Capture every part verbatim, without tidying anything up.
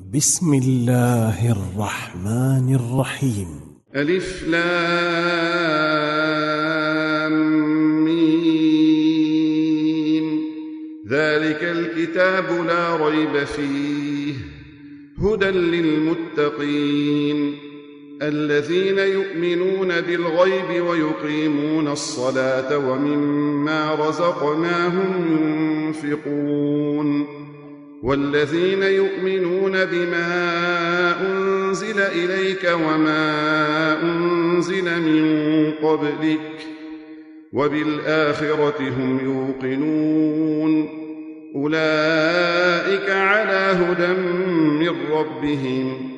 بسم الله الرحمن الرحيم. ألف لام ميم. ذلك الكتاب لا ريب فيه هدى للمتقين الذين يؤمنون بالغيب ويقيمون الصلاة ومما رزقناهم ينفقون والذين يؤمنون بما أنزل إليك وما أنزل من قبلك وبالآخرة هم يوقنون أولئك على هدى من ربهم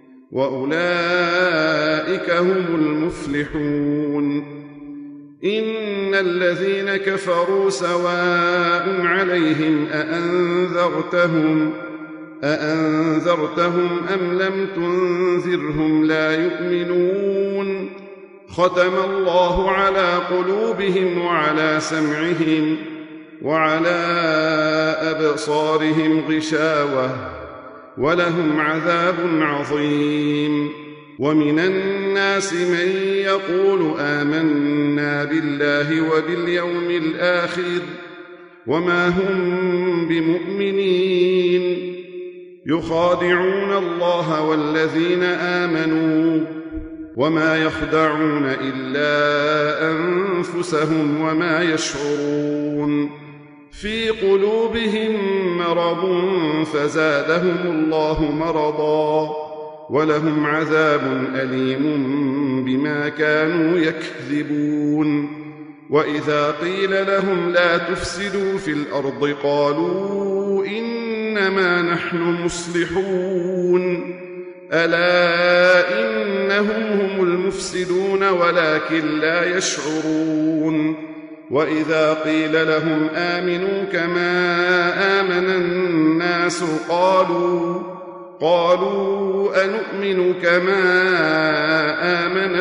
وأولئك هم المفلحون. إن الذين كفروا سواء عليهم أأنذرتهم أأنذرتهم أم لم تنذرهم لا يؤمنون. ختم الله على قلوبهم وعلى سمعهم وعلى أبصارهم غشاوة ولهم عذاب عظيم. ومن الناس من يقول آمنا بالله وباليوم الآخر وما هم بمؤمنين يخادعون الله والذين آمنوا وما يخدعون إلا أنفسهم وما يشعرون. في قلوبهم مرض فزادهم الله مرضا ولهم عذاب أليم بما كانوا يكذبون. وإذا قيل لهم لا تفسدوا في الأرض قالوا إنما نحن مصلحون ألا إنهم هم المفسدون ولكن لا يشعرون. وإذا قيل لهم آمنوا كما آمن الناس قالوا قالوا أنؤمن كما آمن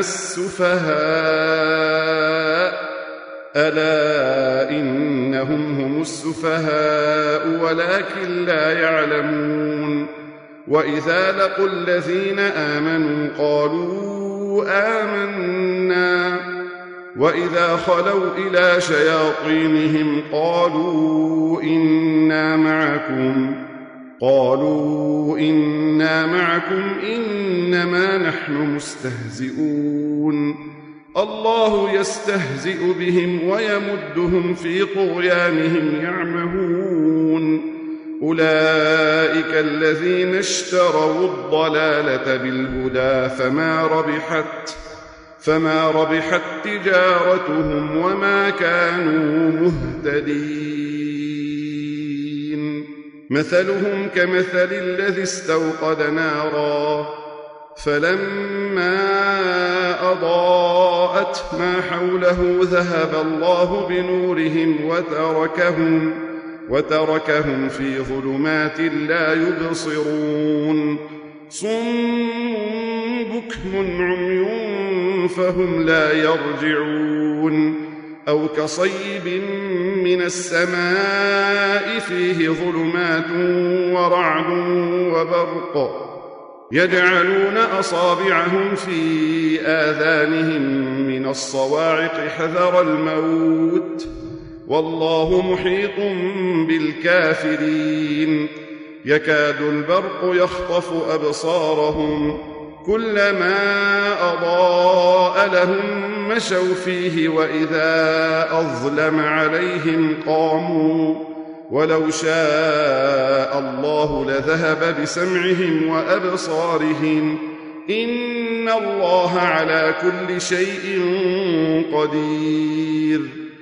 السفهاء ألا إنهم هم السفهاء ولكن لا يعلمون. وإذا لقوا الذين آمنوا قالوا آمنا وإذا خلوا إلى شياطينهم قالوا إنا معكم قالوا إنا معكم إنما نحن مستهزئون. الله يستهزئ بهم ويمدهم في طغيانهم يعمهون. أولئك الذين اشتروا الضلالة بالهدى فما ربحت فما ربحت تجارتهم وما كانوا مهتدين. مثلهم كمثل الذي استوقد نارا فلما أضاءت ما حوله ذهب الله بنورهم وتركهم وتركهم في ظلمات لا يبصرون. صم بكم عمي فهم لا يرجعون. أو كصيب من السماء فيه ظلمات ورعد وبرق يجعلون أصابعهم في آذانهم من الصواعق حذر الموت والله محيط بالكافرين. يكاد البرق يخطف أبصارهم كلما أضاء لهم مشوا فيه وإذا أظلم عليهم قاموا ولو شاء الله لذهب بسمعهم وأبصارهم إن الله على كل شيء قدير.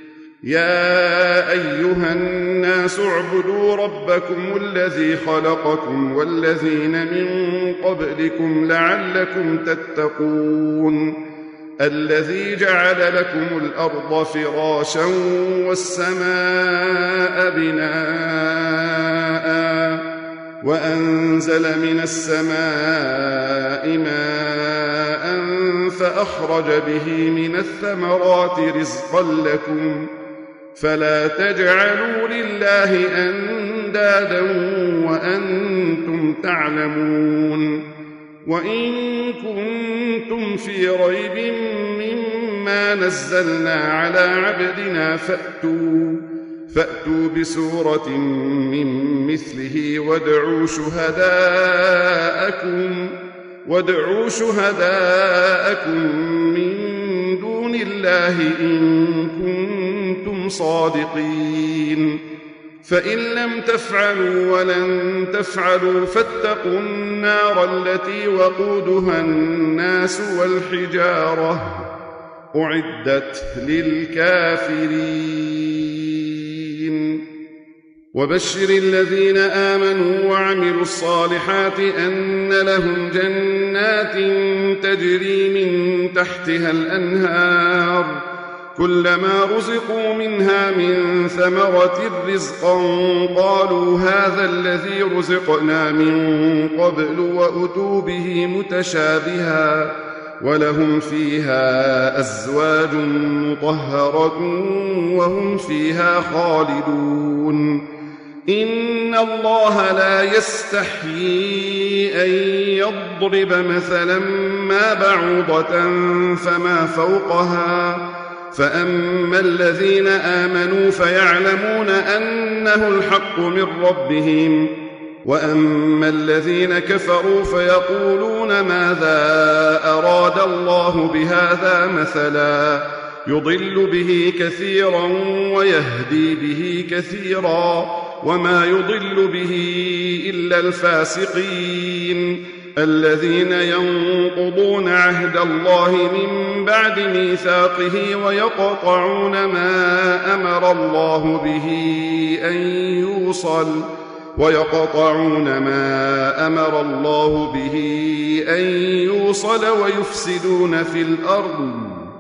يا أيها الناس اعبدوا ربكم الذي خلقكم والذين من قبلكم لعلكم تتقون. الذي جعل لكم الأرض فراشا والسماء بناء وأنزل من السماء ماء فأخرج به من الثمرات رزقا لكم فلا تجعلوا لله أندادا أندادا وأنتم تعلمون. وإن كنتم في ريب مما نزلنا على عبدنا فأتوا, فأتوا بسورة من مثله وادعوا شهداءكم, وادعوا شهداءكم من دون الله إن كنتم صادقين. فإن لم تفعلوا ولن تفعلوا فاتقوا النار التي وقودها الناس والحجارة أعدت للكافرين. وبشر الذين آمنوا وعملوا الصالحات أن لهم جنات تجري من تحتها الأنهار كلما رزقوا منها من ثمرة رزقا قالوا هذا الذي رزقنا من قبل وأتوا به متشابها ولهم فيها أزواج مطهرة وهم فيها خالدون. إن الله لا يستحيي أن يضرب مثلا ما بعوضة فما فوقها فأما الذين آمنوا فيعلمون أنه الحق من ربهم وأما الذين كفروا فيقولون ماذا أراد الله بهذا مثلا يضل به كثيرا ويهدي به كثيرا وما يضل به إلا الفاسقين الذين ينقضون عهد الله من بعد ميثاقه ويقطعون ما أمر الله به أن يوصل ويقطعون ما أمر الله به أن يوصل ويفسدون في الأرض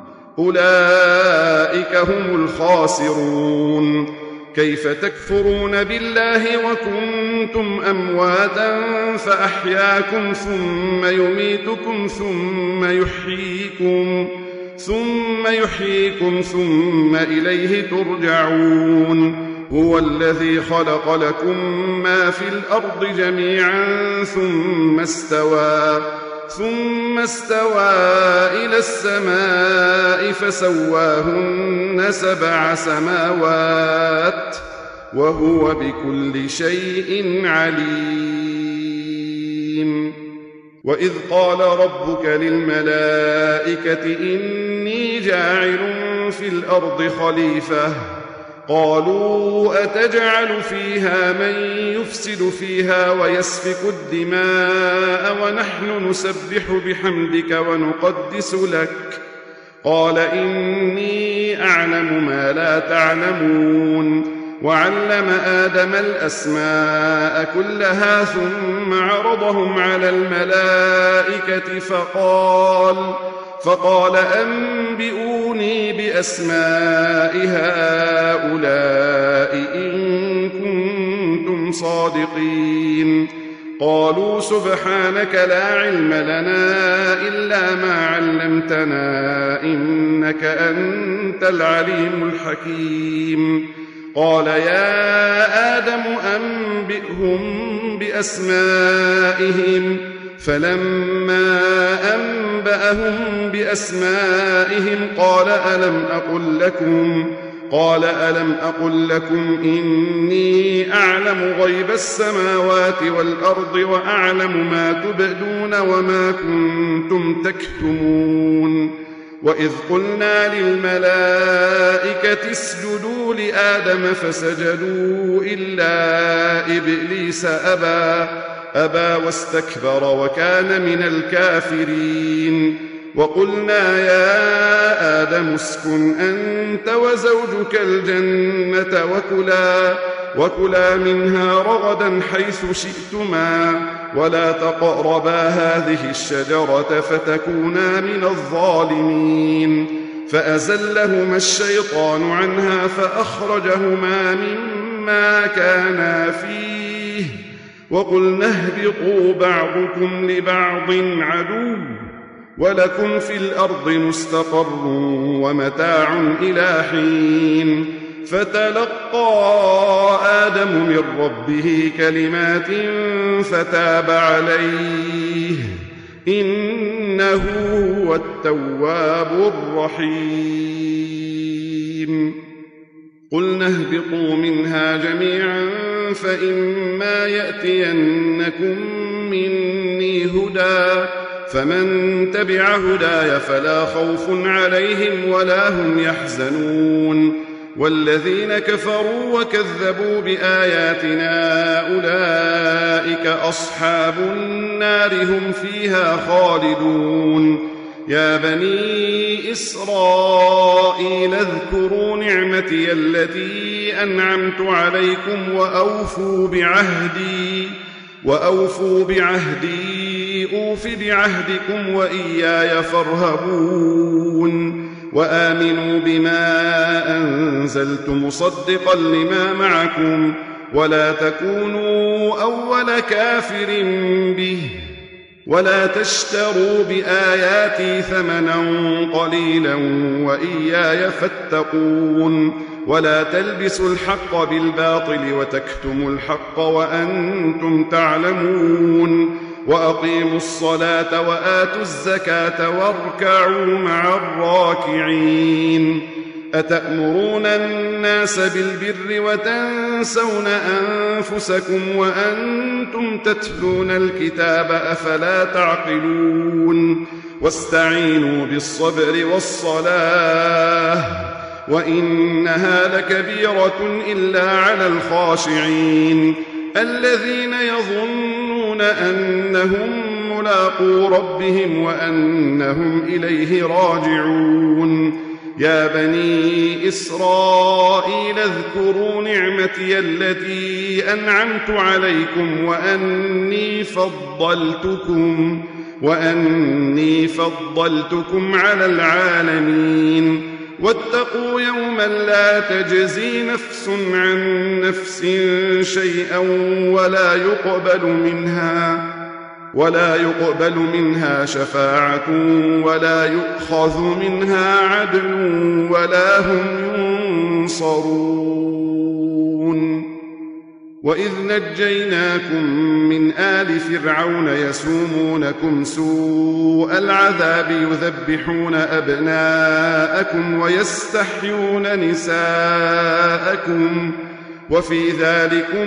أولئك هم الخاسرون. كيف تكفرون بالله وكنتم أمواتا فأحياكم ثم يميتكم ثم يحييكم ثم يحييكم ثم إليه ترجعون. هو الذي خلق لكم ما في الأرض جميعا ثم استوى ثم استوى إلى السماء فسواهن سبع سماوات وهو بكل شيء عليم. وإذ قال ربك للملائكة إني جاعل في الأرض خليفة قالوا أتجعل فيها من يفسد فيها ويسفك الدماء ونحن نسبح بحمدك ونقدس لك قال إني أعلم ما لا تعلمون. وعلم آدم الأسماء كلها ثم عرضهم على الملائكة فقال فقال أنبئوني بأسماء هؤلاء إن كنتم صادقين. قالوا سبحانك لا علم لنا إلا ما علمتنا إنك أنت العليم الحكيم. قال يا آدم أنبئهم بأسمائهم فلما أنبأهم بأسمائهم قال ألم أقل لكم قال ألم أقل لكم إني أعلم غيب السماوات والأرض وأعلم ما تبدون وما كنتم تكتمون. وإذ قلنا للملائكة اسجدوا لآدم فسجدوا إلا إبليس أبى أبى واستكبر وكان من الكافرين. وقلنا يا آدم اسكن أنت وزوجك الجنة وكلا وكلا منها رغدا حيث شئتما ولا تقربا هذه الشجرة فتكونا من الظالمين. فأزلهما الشيطان عنها فأخرجهما مما كانا فيه وقلنا اهبطوا بعضكم لبعض عدو ولكم في الأرض مستقر ومتاع إلى حين. فتلقى آدم من ربه كلمات فتاب عليه إنه هو التواب الرحيم. قلنا اهبطوا منها جميعا فإما يأتينكم مني هدى فمن تبع هداي فلا خوف عليهم ولا هم يحزنون والذين كفروا وكذبوا بآياتنا أولئك أصحاب النار هم فيها خالدون. يا بني إسرائيل اذكروا نعمتي التي أنعمت عليكم وأوفوا بعهدي وأوفوا بعهدي أوف بعهدكم وإياي فارهبون. وآمنوا بما أنزلت مصدقا لما معكم ولا تكونوا أول كافر به ولا تشتروا بآياتي ثمنا قليلا وإياي فاتقون. ولا تلبسوا الحق بالباطل وتكتموا الحق وأنتم تعلمون. وأقيموا الصلاة وآتوا الزكاة واركعوا مع الراكعين. أتأمرون الناس بالبر وتنسون أنفسكم وأنتم تتلون الكتاب أفلا تعقلون. واستعينوا بالصبر والصلاة وإنها لكبيرة إلا على الخاشعين الذين يظنون أنهم ملاقو ربهم وأنهم إليه راجعون. يا بني إسرائيل اذكروا نعمتي التي أنعمت عليكم وأني فضلتكم وأني فضلتكم على العالمين. واتقوا يوما لا تجزي نفس عن نفس شيئا ولا يقبل منها ولا يقبل منها شفاعة ولا يؤخذ منها عدل ولا هم ينصرون. وإذ نجيناكم من آل فرعون يسومونكم سوء العذاب يذبحون أبناءكم ويستحيون نساءكم وفي ذلكم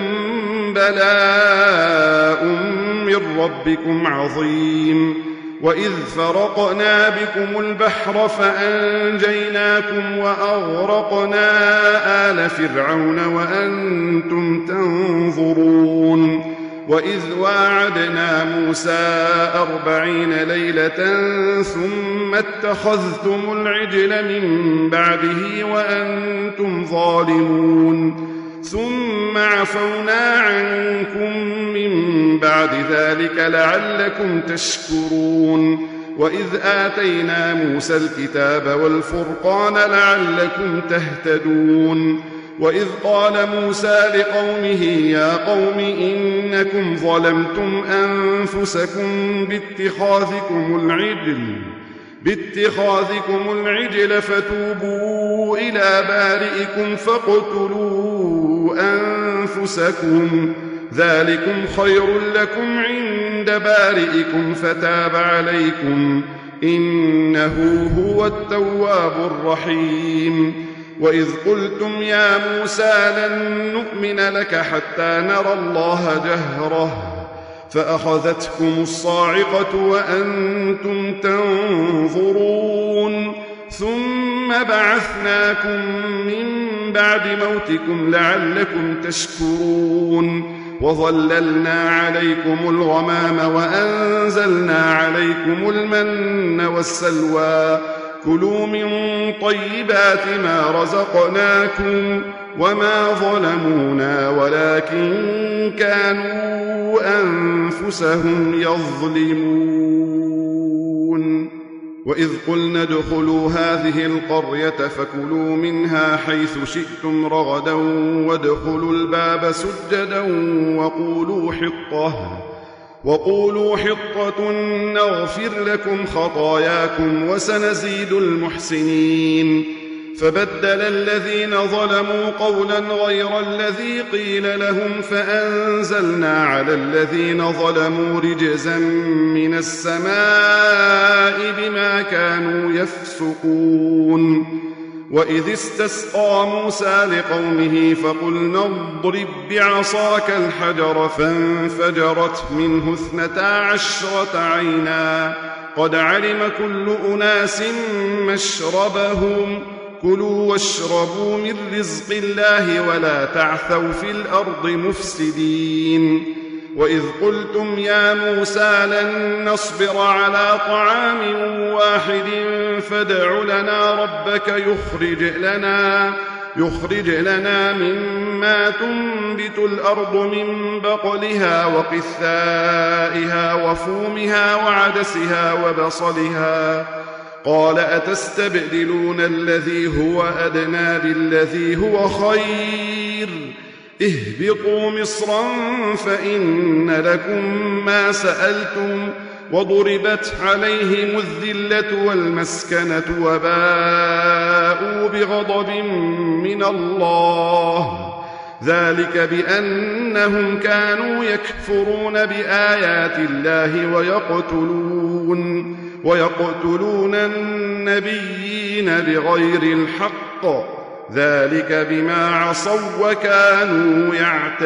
بلاء من ربكم عظيم. وإذ فرقنا بكم البحر فأنجيناكم وأغرقنا آل فرعون وأنتم تنظرون. وإذ واعدنا موسى أربعين ليلة ثم اتخذتم العجل من بعده وأنتم ظالمون ثم عفونا عنكم من بعد ذلك لعلكم تشكرون. وإذ آتينا موسى الكتاب والفرقان لعلكم تهتدون. وإذ قال موسى لقومه يا قوم إنكم ظلمتم أنفسكم باتخاذكم العجل باتخاذكم العجل فتوبوا إلى بارئكم فاقتلوا أنفسكم ذلكم خير لكم عند بارئكم فتاب عليكم إنه هو التواب الرحيم. وإذ قلتم يا موسى لن نؤمن لك حتى نرى الله جهرة فأخذتكم الصاعقة وأنتم تنظرون ثم بعثناكم من بعد موتكم لعلكم تشكرون. وظللنا عليكم الغمام وأنزلنا عليكم المن والسلوى كلوا من طيبات ما رزقناكم وما ظلمونا ولكن كانوا أنفسهم يظلمون. وإذ قلنا ادخلوا هذه القرية فكلوا منها حيث شئتم رغدا وادخلوا الباب سجدا وقولوا حطة وقولوا حطة نغفر لكم خطاياكم وسنزيد المحسنين. فبدل الذين ظلموا قولا غير الذي قيل لهم فأنزلنا على الذين ظلموا رجزا من السماء بما كانوا يفسقون وإذ استسقى موسى لقومه فقلنا اضرب بعصاك الحجر فانفجرت منه اثنتا عشرة عينا قد علم كل أناس مشربهم كلوا واشربوا من رزق الله ولا تعثوا في الأرض مفسدين وإذ قلتم يا موسى لن نصبر على طعام واحد فادع لنا ربك يخرج لنا يخرج لنا مما تنبت الأرض من بقلها وقثائها وفومها وعدسها وبصلها قال أتستبدلون الذي هو أدنى بالذي هو خير اهبطوا مصرا فإن لكم ما سألتم وضربت عليهم الذلة والمسكنة وباءوا بغضب من الله ذلك بأنهم كانوا يكفرون بآيات الله ويقتلون ويقتلون النبيين بغير الحق ذلك بما عصوا وكانوا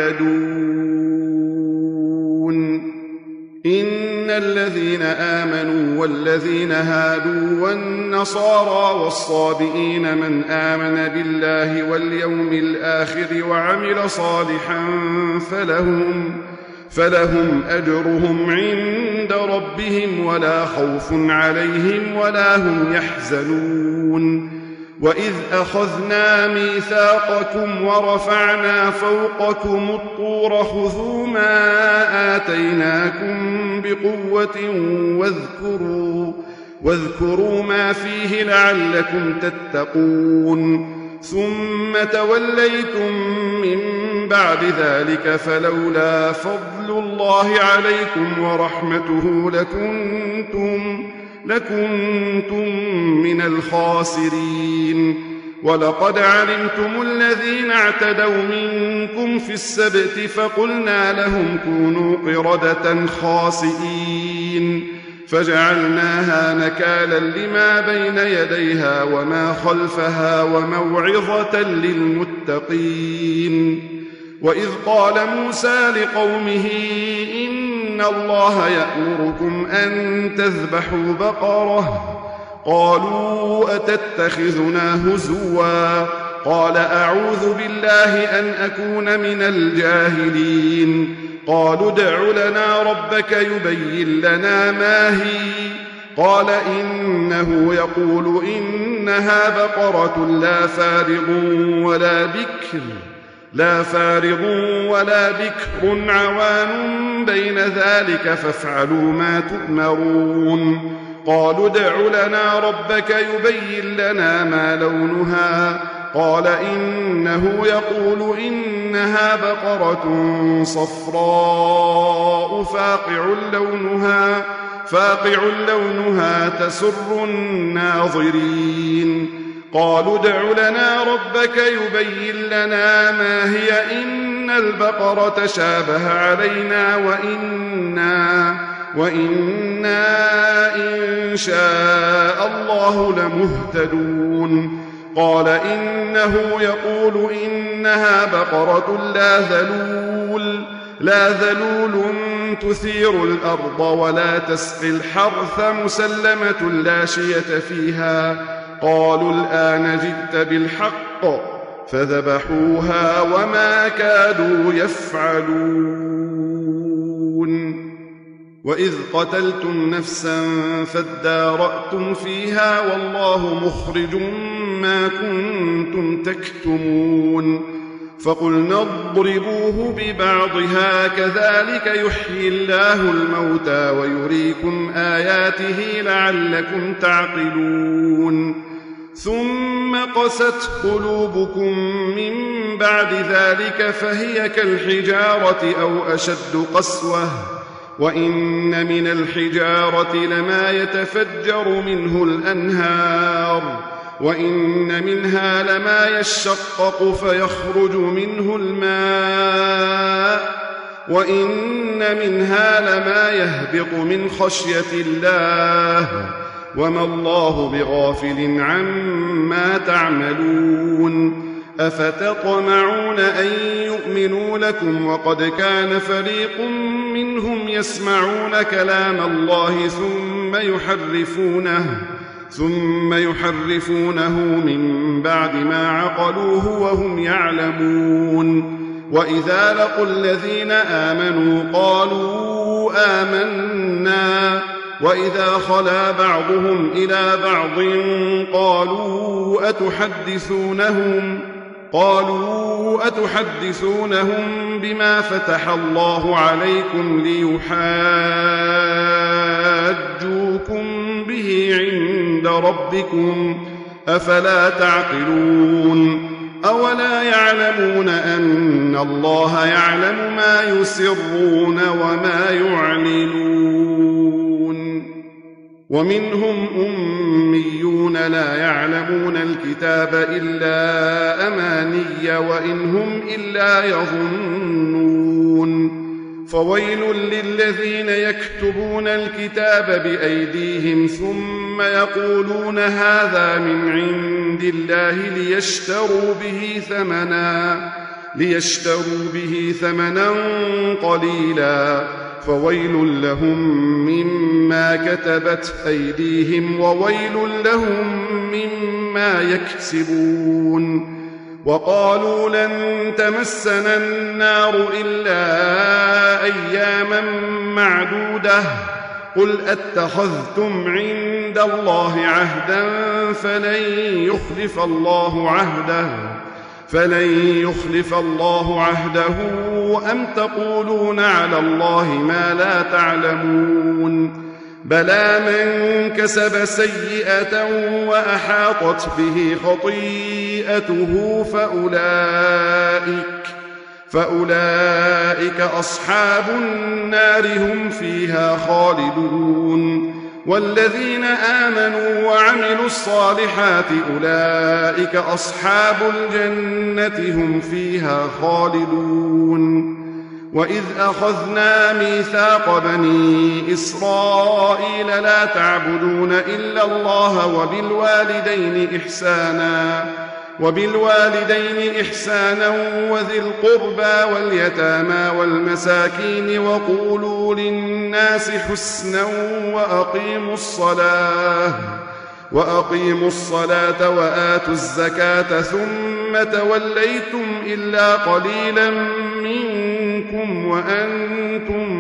يعتدون إن الذين آمنوا والذين هادوا والنصارى والصابئين من آمن بالله واليوم الآخر وعمل صالحا فلهم فلهم أجرهم عند ربهم ولا خوف عليهم ولا هم يحزنون وإذ أخذنا ميثاقكم ورفعنا فوقكم الطور خذوا ما آتيناكم بقوة واذكروا, واذكروا ما فيه لعلكم تتقون ثم توليتم من بعد ذلك فلولا فضل الله عليكم ورحمته لكنتم لكنتم من الخاسرين ولقد علمتم الذين اعتدوا منكم في السبت فقلنا لهم كونوا قردة خاسئين فجعلناها نكالا لما بين يديها وما خلفها وموعظة للمتقين وإذ قال موسى لقومه إن الله يأمركم أن تذبحوا بقرة قالوا أتتخذنا هزوا قال أعوذ بالله أن أكون من الجاهلين قالوا ادع لنا ربك يبين لنا ما هي قال إنه يقول إنها بقرة لا فارض ولا بكر لا فارض ولا بكر عوان بين ذلك فافعلوا ما تؤمرون قالوا ادع لنا ربك يبين لنا ما لونها قال إنه يقول إنها بقرة صفراء فاقع لونها فاقع لونها تسر الناظرين قالوا ادع لنا ربك يبين لنا ما هي إن البقرة شابه علينا وإنا وإنا إن شاء الله لمهتدون قال إنه يقول إنها بقرة لا ذلول لا ذلول تثير الأرض ولا تسقي الحرث مسلمة لا شية فيها قالوا الآن جئت بالحق فذبحوها وما كادوا يفعلون وإذ قتلتم نفسا فادارأتم فيها والله مخرج ما كنتم تكتمون فقلنا اضربوه ببعضها كذلك يحيي الله الموتى ويريكم آياته لعلكم تعقلون ثم قست قلوبكم من بعد ذلك فهي كالحجارة أو أشد قسوة وإن من الحجارة لما يتفجر منه الأنهار وإن منها لما يشقق فيخرج منه الماء وإن منها لما يهبط من خشية الله وما الله بغافل عما تعملون أفتطمعون أن يؤمنوا لكم وقد كان فريق منهم يسمعون كلام الله ثم يحرفونه ثم يحرفونه من بعد ما عقلوه وهم يعلمون وإذا لقوا الذين آمنوا قالوا آمنا وإذا خلا بعضهم إلى بعض قالوا أتحدثونهم قالوا أتحدثونهم بما فتح الله عليكم ليحاجوكم به عند ربكم أفلا تعقلون أولا يعلمون أن الله يعلم ما يسرون وما يعلنون ومنهم أميون لا يعلمون الكتاب إلا أماني وإن هم إلا يظنون فويل للذين يكتبون الكتاب بأيديهم ثم يقولون هذا من عند الله ليشتروا به ثمنا ليشتروا به ثمنا قليلا فويل لهم مما كتبت أيديهم وويل لهم مما يكسبون وقالوا لن تمسنا النار إلا أياما معدودة قل أتخذتم عند الله عهدا فلن يخلف الله عهده فلن يخلف الله عهده أم تقولون على الله ما لا تعلمون بلى من كسب سيئة وأحاطت به خطيئته فأولئك فأولئك أصحاب النار هم فيها خالدون والذين آمنوا وعملوا الصالحات أولئك أصحاب الجنة هم فيها خالدون وإذ أخذنا ميثاق بني إسرائيل لا تعبدون إلا الله وبالوالدين إحسانا وبالوالدين إحسانا وذي القربى واليتامى والمساكين وقولوا للناس حسنا وأقيموا الصلاة وأقيموا الصلاة وآتوا الزكاة ثم توليتم إلا قليلا منكم وأنتم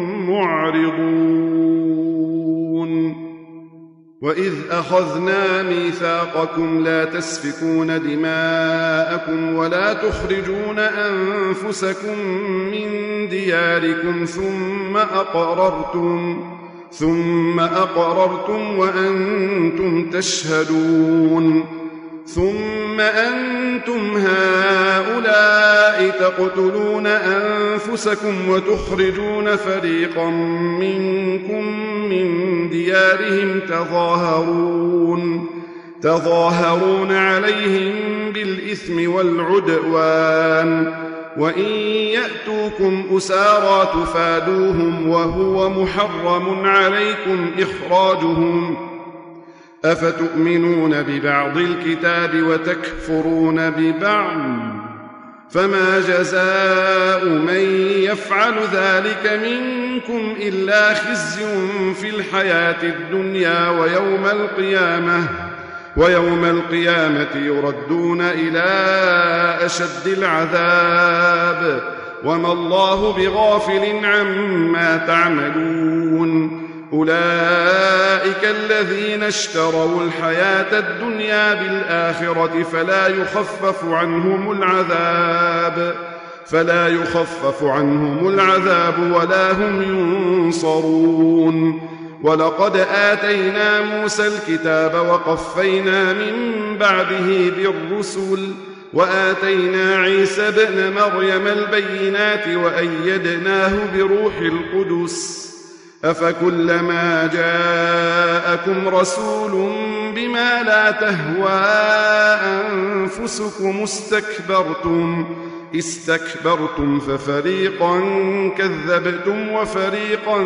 معرضون وإذ أخذنا ميثاقكم لا تسفكون دماءكم ولا تخرجون أنفسكم من دياركم ثم أقررتم ثم أقررتم وأنتم تشهدون ثم أنتم هؤلاء تقتلون أنفسكم وتخرجون فريقا منكم من ديارهم تظاهرون تظاهرون عليهم بالإثم والعدوان وإن يأتوكم أسارى تفادوهم وهو محرم عليكم إخراجهم أفتؤمنون ببعض الكتاب وتكفرون ببعض فما جزاء من يفعل ذلك منكم إلا خزي في الحياة الدنيا ويوم القيامة ويوم القيامة يردون إلى أشد العذاب وما الله بغافل عما تعملون أولئك الذين اشتروا الحياة الدنيا بالآخرة فلا يخفف عنهم العذاب فلا يخفف عنهم العذاب ولا هم ينصرون ولقد آتينا موسى الكتاب وقفينا من بعده بالرسل وآتينا عيسى ابن مريم البينات وأيدناه بروح القدس أفكلما جاءكم رسول بما لا تهوى أنفسكم استكبرتم استكبرتم ففريقا كذبتم وفريقا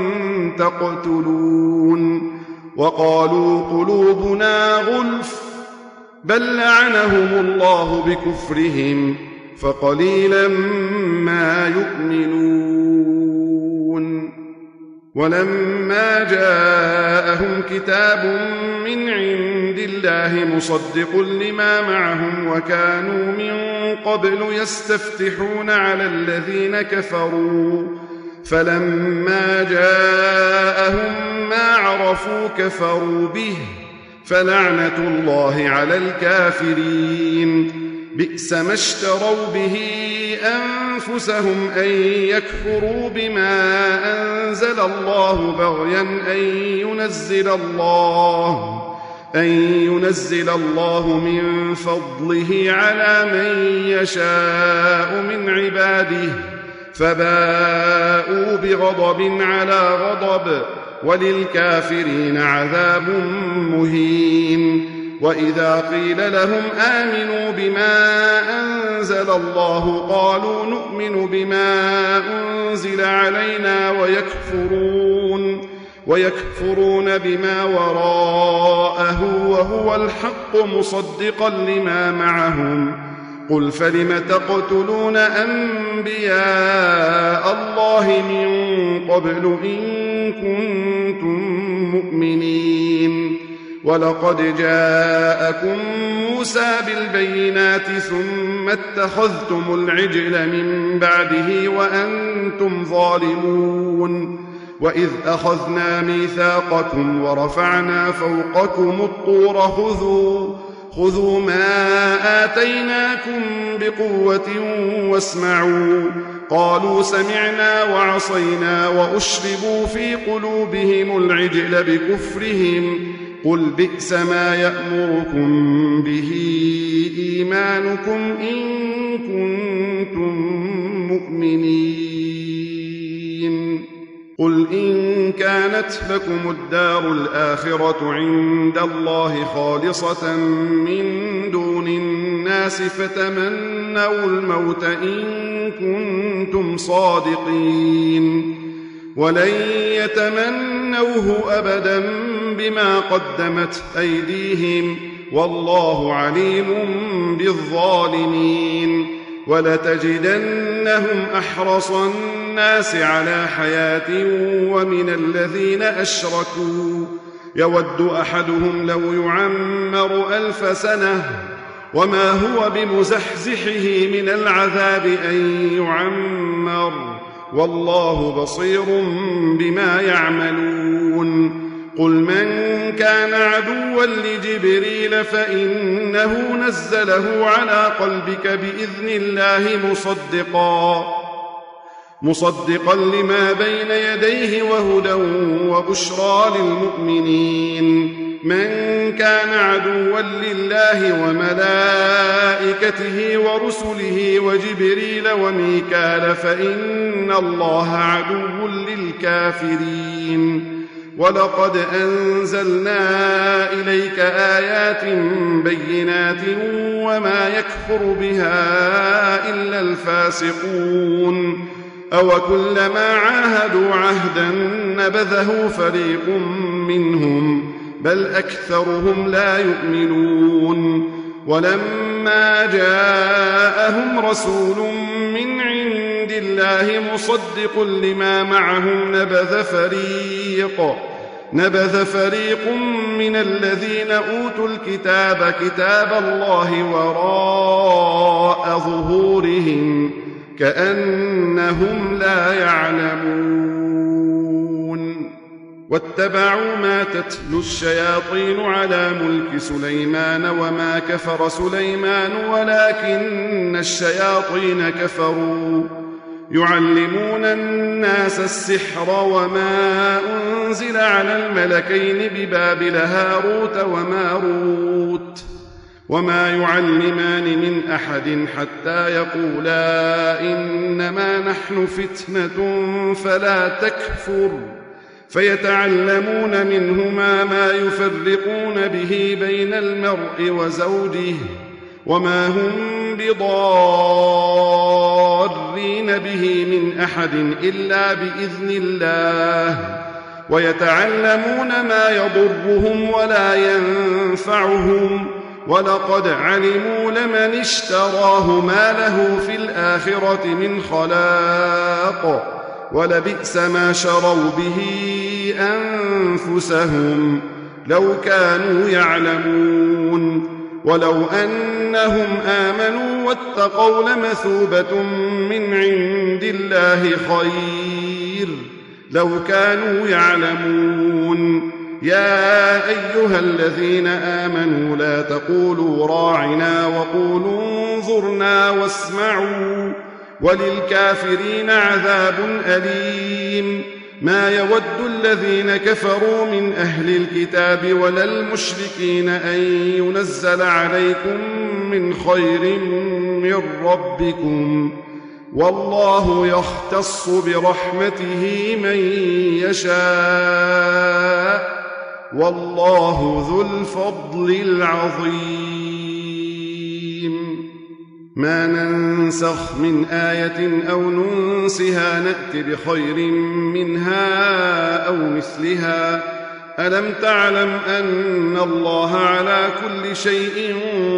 تقتلون وقالوا قلوبنا غلف بل لعنهم الله بكفرهم فقليلا ما يؤمنون ولما جاءهم كتاب من عند الله مصدق لما معهم وكانوا من قبل يستفتحون على الذين كفروا فلما جاءهم ما عرفوا كفروا به فلعنة الله على الكافرين بئس ما اشتروا به أنفسهم أن يكفروا بما أنزل الله بغيا أن ينزل الله أن ينزل الله من فضله على من يشاء من عباده فباءوا بغضب على غضب وللكافرين عذاب مهين وإذا قيل لهم آمنوا بما أنزل الله قالوا نؤمن بما أنزل علينا ويكفرون ويكفرون بما وراءه وهو الحق مصدقا لما معهم قل فلم تقتلون أنبياء الله من قبل إن كنتم مؤمنين ولقد جاءكم موسى بالبينات ثم اتخذتم العجل من بعده وأنتم ظالمون وإذ أخذنا ميثاقكم ورفعنا فوقكم الطور خذوا خذوا ما آتيناكم بقوة واسمعوا قالوا سمعنا وعصينا وأشربوا في قلوبهم العجل بكفرهم قل بئس ما يأمركم به إيمانكم إن كنتم مؤمنين قل إن كانت لكم الدار الآخرة عند الله خالصة من دون الناس فتمنوا الموت إن كنتم صادقين ولن يتمنوه أبدا بما قدمت أيديهم والله عليم بالظالمين ولتجدنهم أحرص الناس على حياة ومن الذين أشركوا يود أحدهم لو يعمر ألف سنة وما هو بمزحزحه من العذاب أن يعمر والله بصير بما يعملون قل من كان عدوا لجبريل فإنه نزله على قلبك بإذن الله مصدقا مصدقا لما بين يديه وهدى وبشرى للمؤمنين من كان عدوا لله وملائكته ورسله وجبريل وميكال فإن الله عدو للكافرين ولقد أنزلنا إليك آيات بينات وما يكفر بها إلا الفاسقون أوكلما عاهدوا عهدا نبذه فريق منهم بل أكثرهم لا يؤمنون ولما جاءهم رسول من عند الله مصدق لما معهم نبذ فريق نبذ فريق من الذين أوتوا الكتاب كتاب الله وراء ظهورهم كأنهم لا يعلمون واتبعوا ما تتلو الشياطين على ملك سليمان وما كفر سليمان ولكن الشياطين كفروا يعلمون الناس السحر وما أنزل على الملكين ببابل هاروت وماروت وما يعلمان من أحد حتى يقولا إنما نحن فتنة فلا تكفر فيتعلمون منهما ما يفرقون به بين المرء وزوجه وما هم بضارين به من أحد إلا بإذن الله ويتعلمون ما يضرهم ولا ينفعهم ولقد علموا لمن اشتراه ما له في الآخرة من خلاق ولبئس ما شروا به أنفسهم لو كانوا يعلمون ولو أنهم آمنوا واتقوا لمثوبة من عند الله خير لو كانوا يعلمون يا أيها الذين آمنوا لا تقولوا راعنا وقولوا انظرنا واسمعوا وللكافرين عذاب أليم ما يود الذين كفروا من أهل الكتاب ولا المشركين أن ينزل عليكم من خير من ربكم والله يختص برحمته من يشاء والله ذو الفضل العظيم ما ننسخ من آية أو ننسها نأت بخير منها أو مثلها ألم تعلم أن الله على كل شيء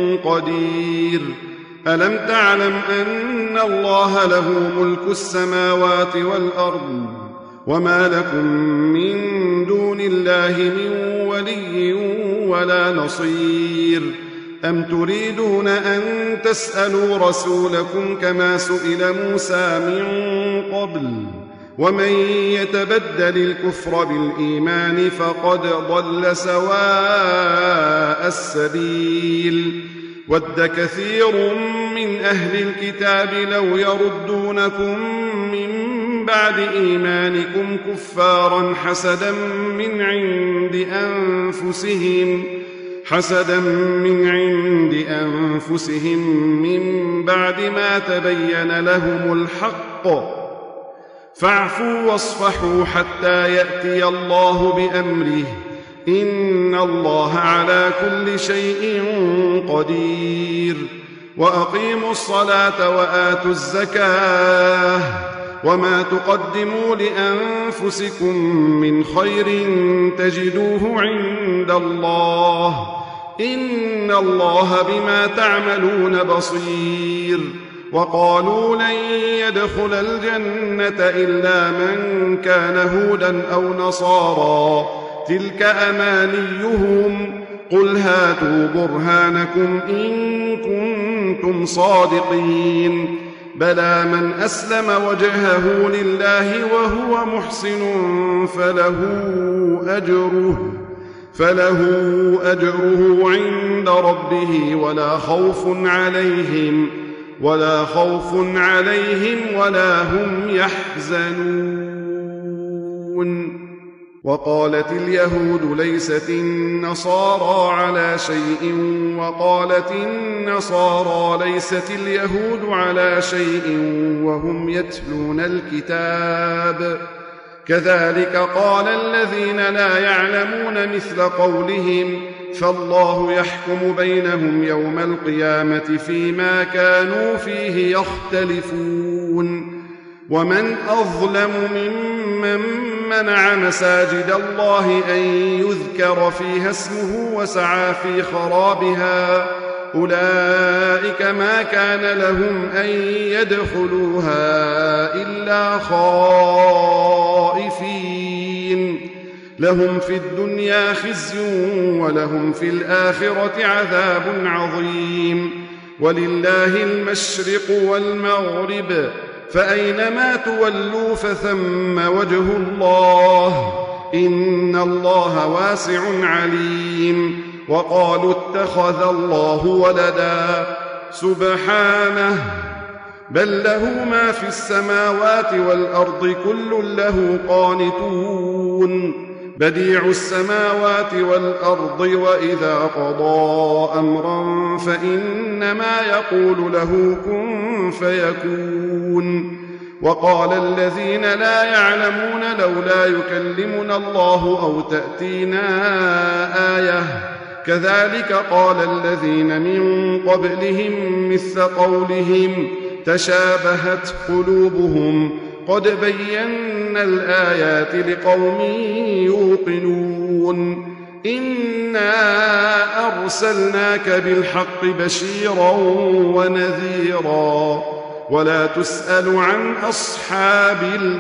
قدير ألم تعلم أن الله له ملك السماوات والأرض وما لكم من دون الله من ولي ولا نصير أم تريدون أن تسألوا رسولكم كما سئل موسى من قبل ومن يتبدل الكفر بالإيمان فقد ضل سواء السبيل ود كثير من أهل الكتاب لو يردونكم من بعد إيمانكم كفارا حسدا من عند أنفسهم حسدا من عند أنفسهم من بعد ما تبين لهم الحق فاعفوا واصفحوا حتى يأتي الله بأمره إن الله على كل شيء قدير وأقيموا الصلاة وآتوا الزكاة وما تقدموا لأنفسكم من خير تجدوه عند الله إن الله بما تعملون بصير وقالوا لن يدخل الجنة إلا من كان هودا أو نصارى تلك أمانيهم قل هاتوا برهانكم إن كنتم صادقين بلى من أسلم وجهه لله وهو محسن فله أجره فله أجره عند ربه ولا خوف عليهم ولا خوف عليهم ولا هم يحزنون وقالت اليهود ليست النصارى على شيء وقالت النصارى ليست اليهود على شيء وهم يتلون الكتاب كذلك قال الذين لا يعلمون مثل قولهم فالله يحكم بينهم يوم القيامة فيما كانوا فيه يختلفون ومن أظلم ممن منع مساجد الله أن يذكر فيها اسمه وسعى في خرابها أولئك ما كان لهم أن يدخلوها إلا خائفين لهم في الدنيا خزي ولهم في الآخرة عذاب عظيم ولله المشرق والمغرب فأينما تولوا فثم وجه الله إن الله واسع عليم وقالوا اتخذ الله ولدا سبحانه بل له ما في السماوات والأرض كل له قانتون بديع السماوات والأرض وإذا قضى أمرا فإنما يقول له كن فيكون وقال الذين لا يعلمون لولا يكلمنا الله أو تأتينا آية كذلك قال الذين من قبلهم مثل قولهم تشابهت قلوبهم قد بينا الآيات لقوم يوقنون إنا أرسلناك بالحق بشيرا ونذيرا ولا تسأل عن أصحاب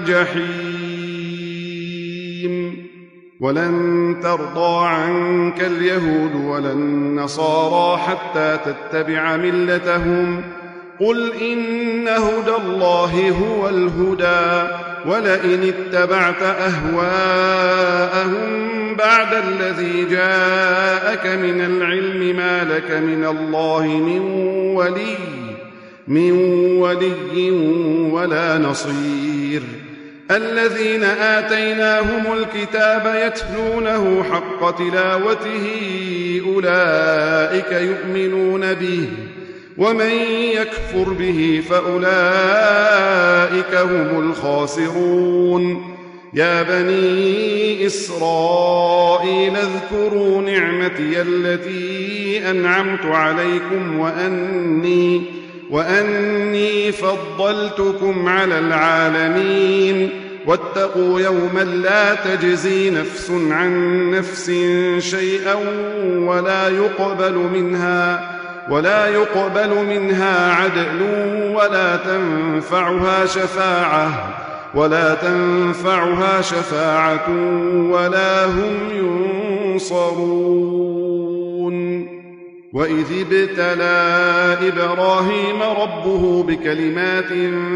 الجحيم ولن ترضى عنك اليهود ولا النصارى حتى تتبع ملتهم قل إن هدى الله هو الهدى ولئن اتبعت أهواءهم بعد الذي جاءك من العلم ما لك من الله من ولي من ولي ولا نصير الذين آتيناهم الكتاب يتلونه حق تلاوته أولئك يؤمنون به ومن يكفر به فأولئك هم الخاسرون يا بني إسرائيل اذكروا نعمتي التي أنعمت عليكم وأني وأني فضلتكم على العالمين واتقوا يوما لا تجزي نفس عن نفس شيئا ولا يقبل منها ولا يقبل منها عدل ولا تنفعها شفاعة ولا تنفعها شفاعة ولا هم ينصرون وإذ ابتلى إبراهيم ربه بكلمات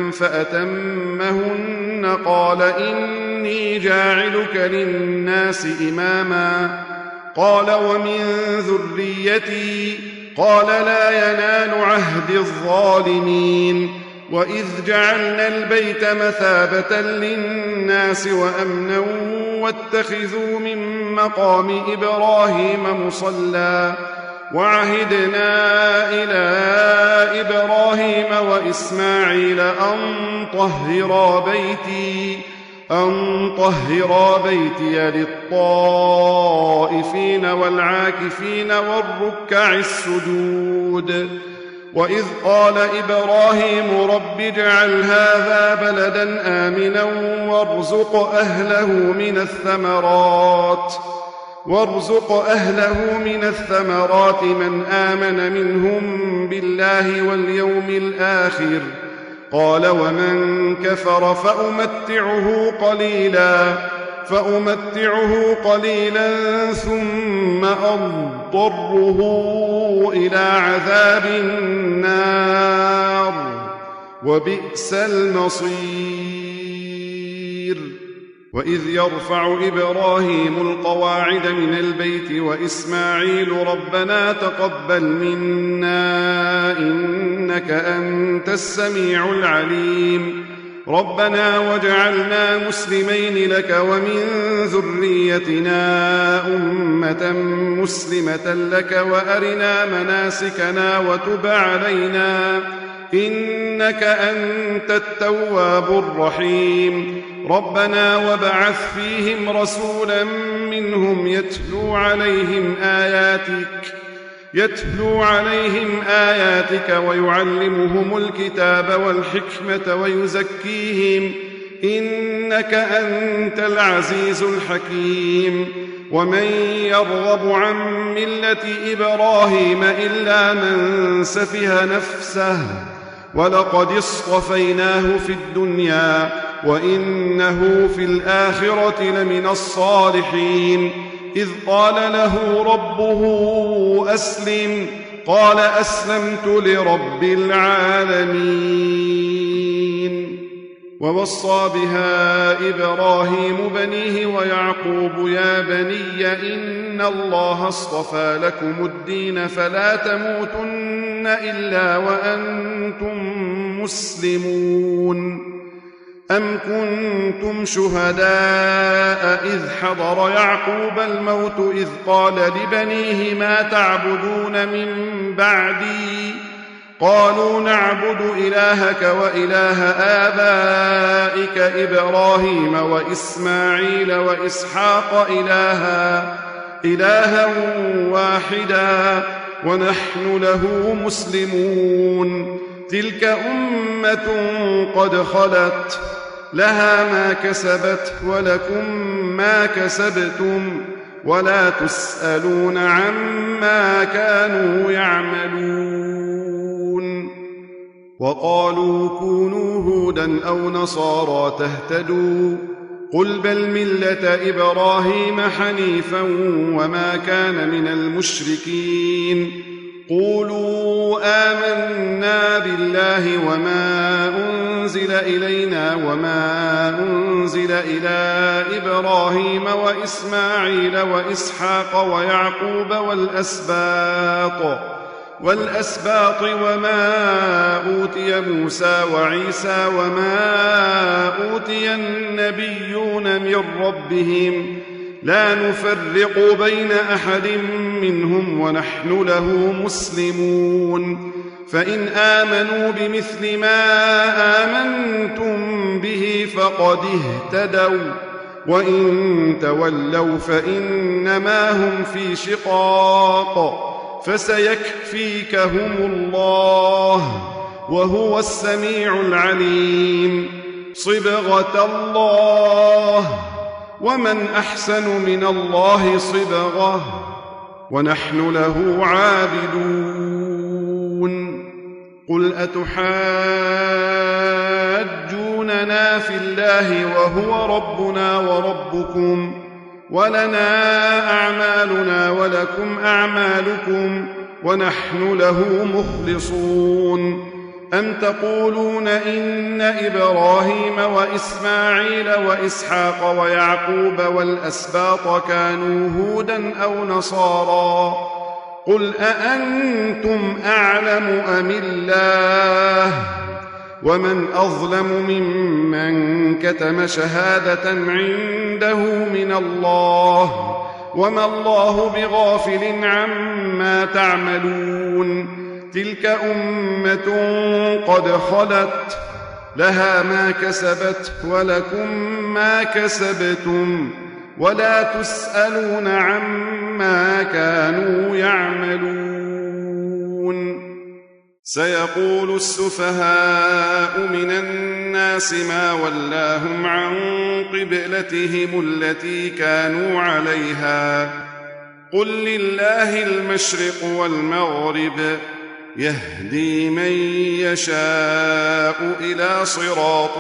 فأتمهن قال إني جاعلك للناس إماما قال ومن ذريتي قال لا ينال عهد الظالمين وإذ جعلنا البيت مثابة للناس وأمنا واتخذوا من مقام إبراهيم مصلى وعهدنا إلى إبراهيم وإسماعيل أن طهرا بيتي أن طهرا بيتي للطائفين والعاكفين والركع السجود وإذ قال إبراهيم رب اجعل هذا بلدا آمنا وارزق أهله من الثمرات وارزق أهله من الثمرات من آمن منهم بالله واليوم الآخر قال ومن كفر فأمتعه قليلا فأمتعه قليلا ثم أضطره إلى عذاب النار وبئس المصير وإذ يرفع إبراهيم القواعد من البيت وإسماعيل ربنا تقبل منا إنك أنت السميع العليم ربنا واجعلنا مسلمين لك ومن ذريتنا أمة مسلمة لك وأرنا مناسكنا وتب علينا إنك أنت التواب الرحيم ربنا وابعث فيهم رسولا منهم يتلو عليهم آياتك يتلو عليهم آياتك ويعلمهم الكتاب والحكمة ويزكيهم إنك أنت العزيز الحكيم ومن يرغب عن ملة إبراهيم إلا من سفه نفسه ولقد اصطفيناه في الدنيا وإنه في الآخرة لمن الصالحين إذ قال له ربه أسلم قال أسلمت لرب العالمين ووصى بها إبراهيم بنيه ويعقوب يا بني إن الله اصطفى لكم الدين فلا تموتن إلا وأنتم مسلمون أم كنتم شهداء إذ حضر يعقوب الموت إذ قال لبنيه ما تعبدون من بعدي قالوا نعبد إلهك وإله آبائك إبراهيم وإسماعيل وإسحاق إلها, إلها واحدا ونحن له مسلمون. تلك أمة قد خلت لها ما كسبت ولكم ما كسبتم ولا تسألون عما كانوا يعملون. وقالوا كونوا هودا أو نصارى تهتدوا قل بل ملة إبراهيم حنيفا وما كان من المشركين. قولوا آمنا بالله وما أنزل إلينا وما أنزل إلى إبراهيم وإسماعيل وإسحاق ويعقوب والأسباط والأسباط وما أوتي موسى وعيسى وما أوتي النبيون من ربهم لا نفرق بين أحد منهم ونحن له مسلمون. فإن آمنوا بمثل ما آمنتم به فقد اهتدوا وإن تولوا فإنما هم في شقاق فسيكفيكهم الله وهو السميع العليم. صبغة الله ومن أحسن من الله صبغة ونحن له عابدون. قل أتحاجوننا في الله وهو ربنا وربكم ولنا أعمالنا ولكم أعمالكم ونحن له مخلصون. أم تقولون إن إبراهيم وإسماعيل وإسحاق ويعقوب والأسباط كانوا هودا أو نصارى قل أأنتم أعلم أم الله ومن أظلم ممن كتم شهادة عنده من الله وما الله بغافل عما تعملون. تلك أمة قد خلت لها ما كسبت ولكم ما كسبتم ولا تسألون عما كانوا يعملون. سيقول السفهاء من الناس ما ولاهم عن قبلتهم التي كانوا عليها قل لله المشرق والمغرب يهدي من يشاء إلى صراط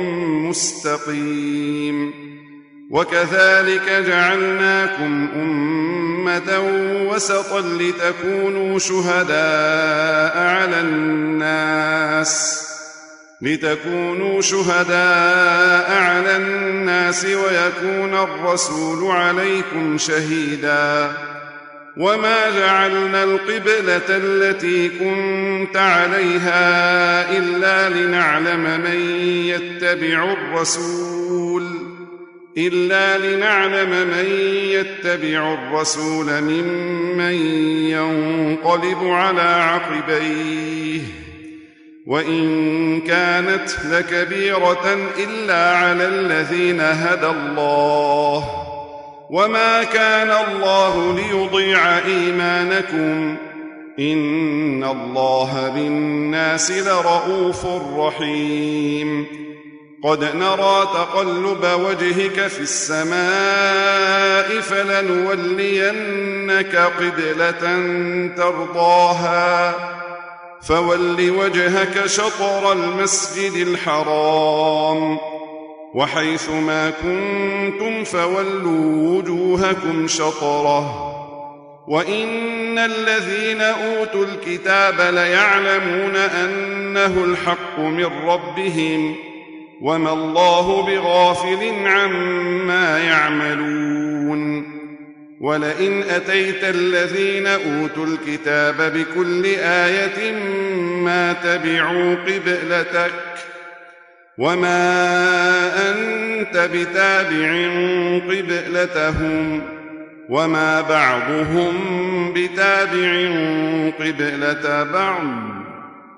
مستقيم. وكذلك جعلناكم أمة وسطا لتكونوا شهداء على الناس لتكونوا شهداء على الناس ويكون الرسول عليكم شهيدا. وما جعلنا القبلة التي كنت عليها إلا لنعلم من يتبع الرسول إلا لنعلم من يتبع الرسول ممن ينقلب على عقبيه وإن كانت لكبيرة إلا على الذين هدى الله وما كان الله ليضيع إيمانكم إن الله بالناس لرءوف رحيم. قد نرى تقلب وجهك في السماء فلنولينك قبلة ترضاها فول وجهك شطر المسجد الحرام وحيث ما كنتم فولوا وجوهكم شطره وإن الذين أوتوا الكتاب ليعلمون أنه الحق من ربهم وما الله بغافل عما يعملون. ولئن أتيت الذين أوتوا الكتاب بكل آية ما تبعوا قبلتك وما أنت بتابع قبلتهم وما بعضهم بتابع قبلة بعض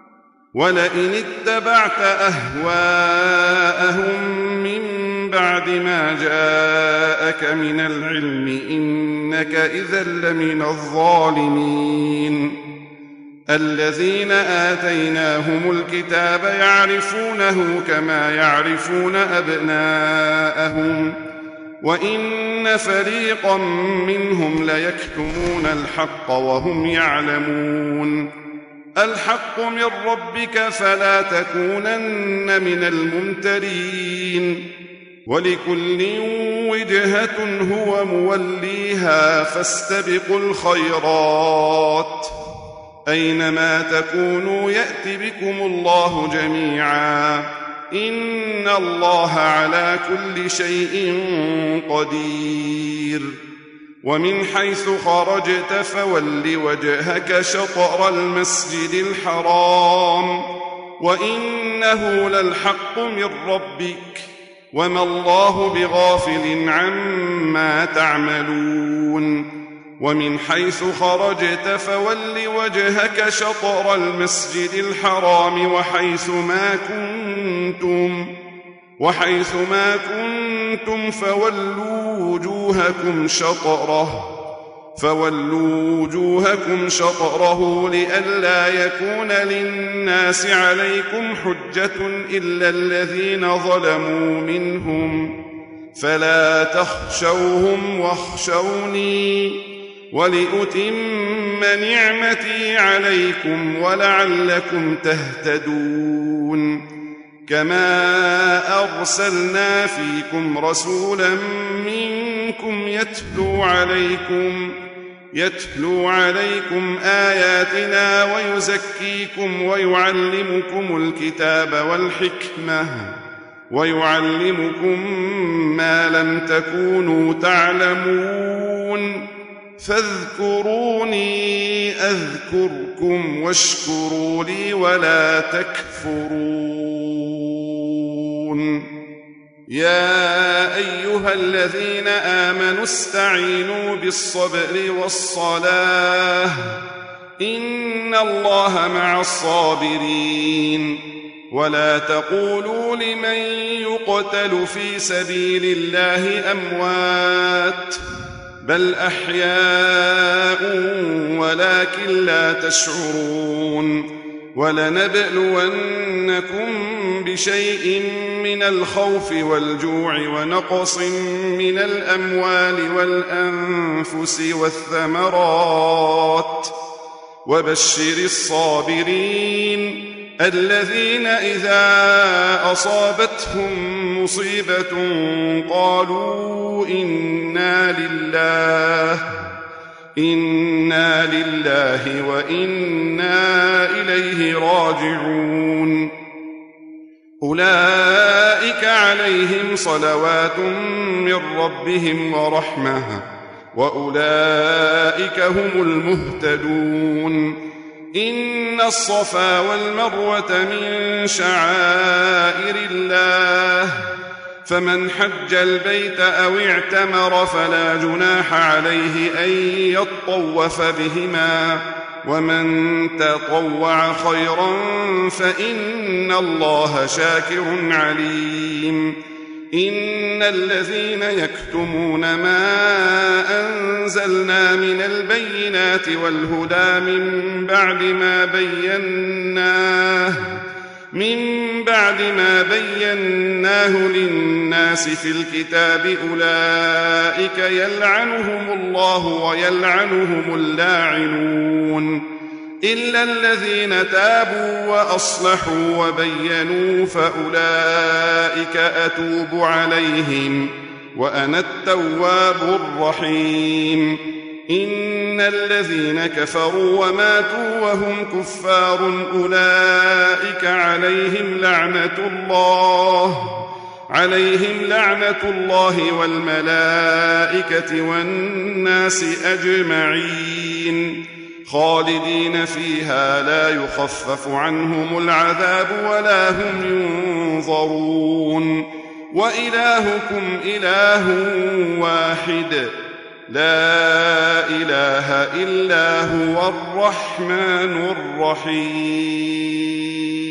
ولئن اتبعت أهواءهم من بعد ما جاءك من العلم إنك إذا لمن الظالمين. الذين آتيناهم الكتاب يعرفونه كما يعرفون أبناءهم وإن فريقا منهم ليكتمون الحق وهم يعلمون. الحق من ربك فلا تكونن من الممترين. ولكل وجهة هو موليها فاستبقوا الخيرات أينما تكونوا يأت بكم الله جميعا إن الله على كل شيء قدير. ومن حيث خرجت فول وجهك شطر المسجد الحرام وإنه للحق من ربك وما الله بغافل عما تعملون. ومن حيث خرجت فول وجهك شطر المسجد الحرام وحيث ما كنتم وحيث ما كنتم فولوا وجوهكم شطره فولوا وجوهكم شطره لئلا يكون للناس عليكم حجة إلا الذين ظلموا منهم فلا تخشوهم واخشوني ولأتم نعمتي عليكم ولعلكم تهتدون. كما أرسلنا فيكم رسولا منكم يتلو عليكم يتلو عليكم آياتنا ويزكيكم ويعلمكم الكتاب والحكمة ويعلمكم ما لم تكونوا تعلمون فاذكروني أذكركم واشكروا لي ولا تكفرون. يا أيها الذين آمنوا استعينوا بالصبر والصلاة إن الله مع الصابرين. ولا تقولوا لمن يقتل في سبيل الله أموات بل أحياء ولكن لا تشعرون. ولنبلونكم بشيء من الخوف والجوع ونقص من الأموال والأنفس والثمرات وبشر الصابرين الذين إذا أصابتهم مصيبة قالوا إنا لله إنا لله وإنا إليه راجعون. أولئك عليهم صلوات من ربهم ورحمة وأولئك هم المهتدون. إن الصفا والمروة من شعائر الله فمن حج البيت أو اعتمر فلا جناح عليه أن يطوف بهما ومن تطوع خيرا فإن الله شاكر عليم. إن الذين يكتمون ما أنزلنا من البينات والهدى من بعد ما بيناه من بعد ما بيناه للناس في الكتاب أولئك يلعنهم الله ويلعنهم اللاعنون إلا الذين تابوا وأصلحوا وبينوا فأولئك أتوب عليهم وأنا التواب الرحيم. إن الذين كفروا وماتوا وهم كفار أولئك عليهم لعنة الله عليهم لعنة الله والملائكة والناس أجمعين خالدين فيها لا يخفف عنهم العذاب ولا هم ينظرون. وإلهكم إله واحد لا إله إلا هو الرحمن الرحيم.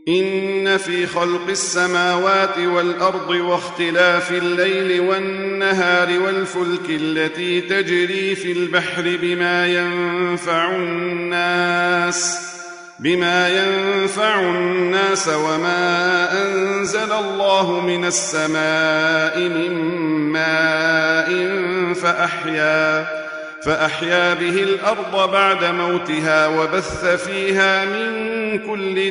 إن في خلق السماوات والأرض واختلاف الليل والنهار والفلك التي تجري في البحر بما ينفع الناس بما ينفع الناس وما أنزل الله من السماء من ماء فأحيا فأحيا به الأرض بعد موتها وبث فيها من كل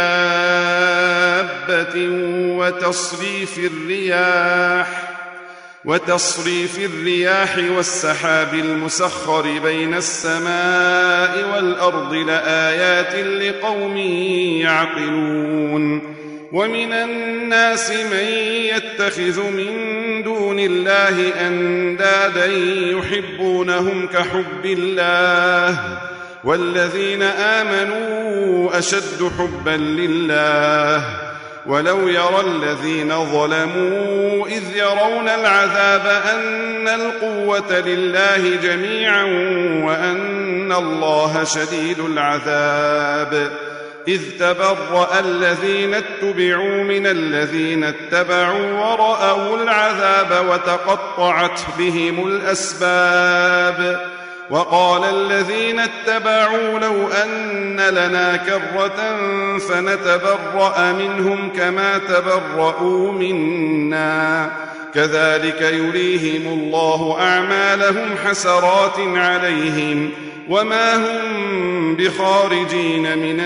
دابة وتصريف الرياح وتصريف الرياح والسحاب المسخر بين السماء والأرض لآيات لقوم يعقلون ومن الناس من يتخذ من دون الله أندادا يحبونهم كحب الله والذين آمنوا أشد حبا لله ولو يرى الذين ظلموا إذ يرون العذاب أن القوة لله جميعا وأن الله شديد العذاب إذ تبرأ الذين اتبعوا من الذين اتبعوا ورأوا العذاب وتقطعت بهم الأسباب وقال الذين اتبعوا لو أن لنا كرة فنتبرأ منهم كما تبرؤوا منا كذلك يريهم الله أعمالهم حسرات عليهم وما هم بخارجين من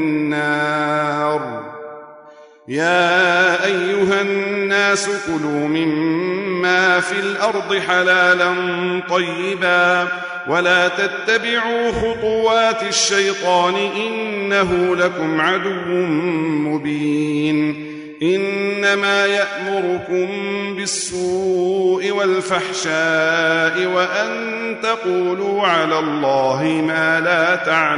النار يا أيها الناس كلوا مما في الأرض حلالا طيبا ولا تتبعوا خطوات الشيطان إنه لكم عدو مبين إنما يأمركم بالسوء والفحشاء وأن تقولوا على الله ما لا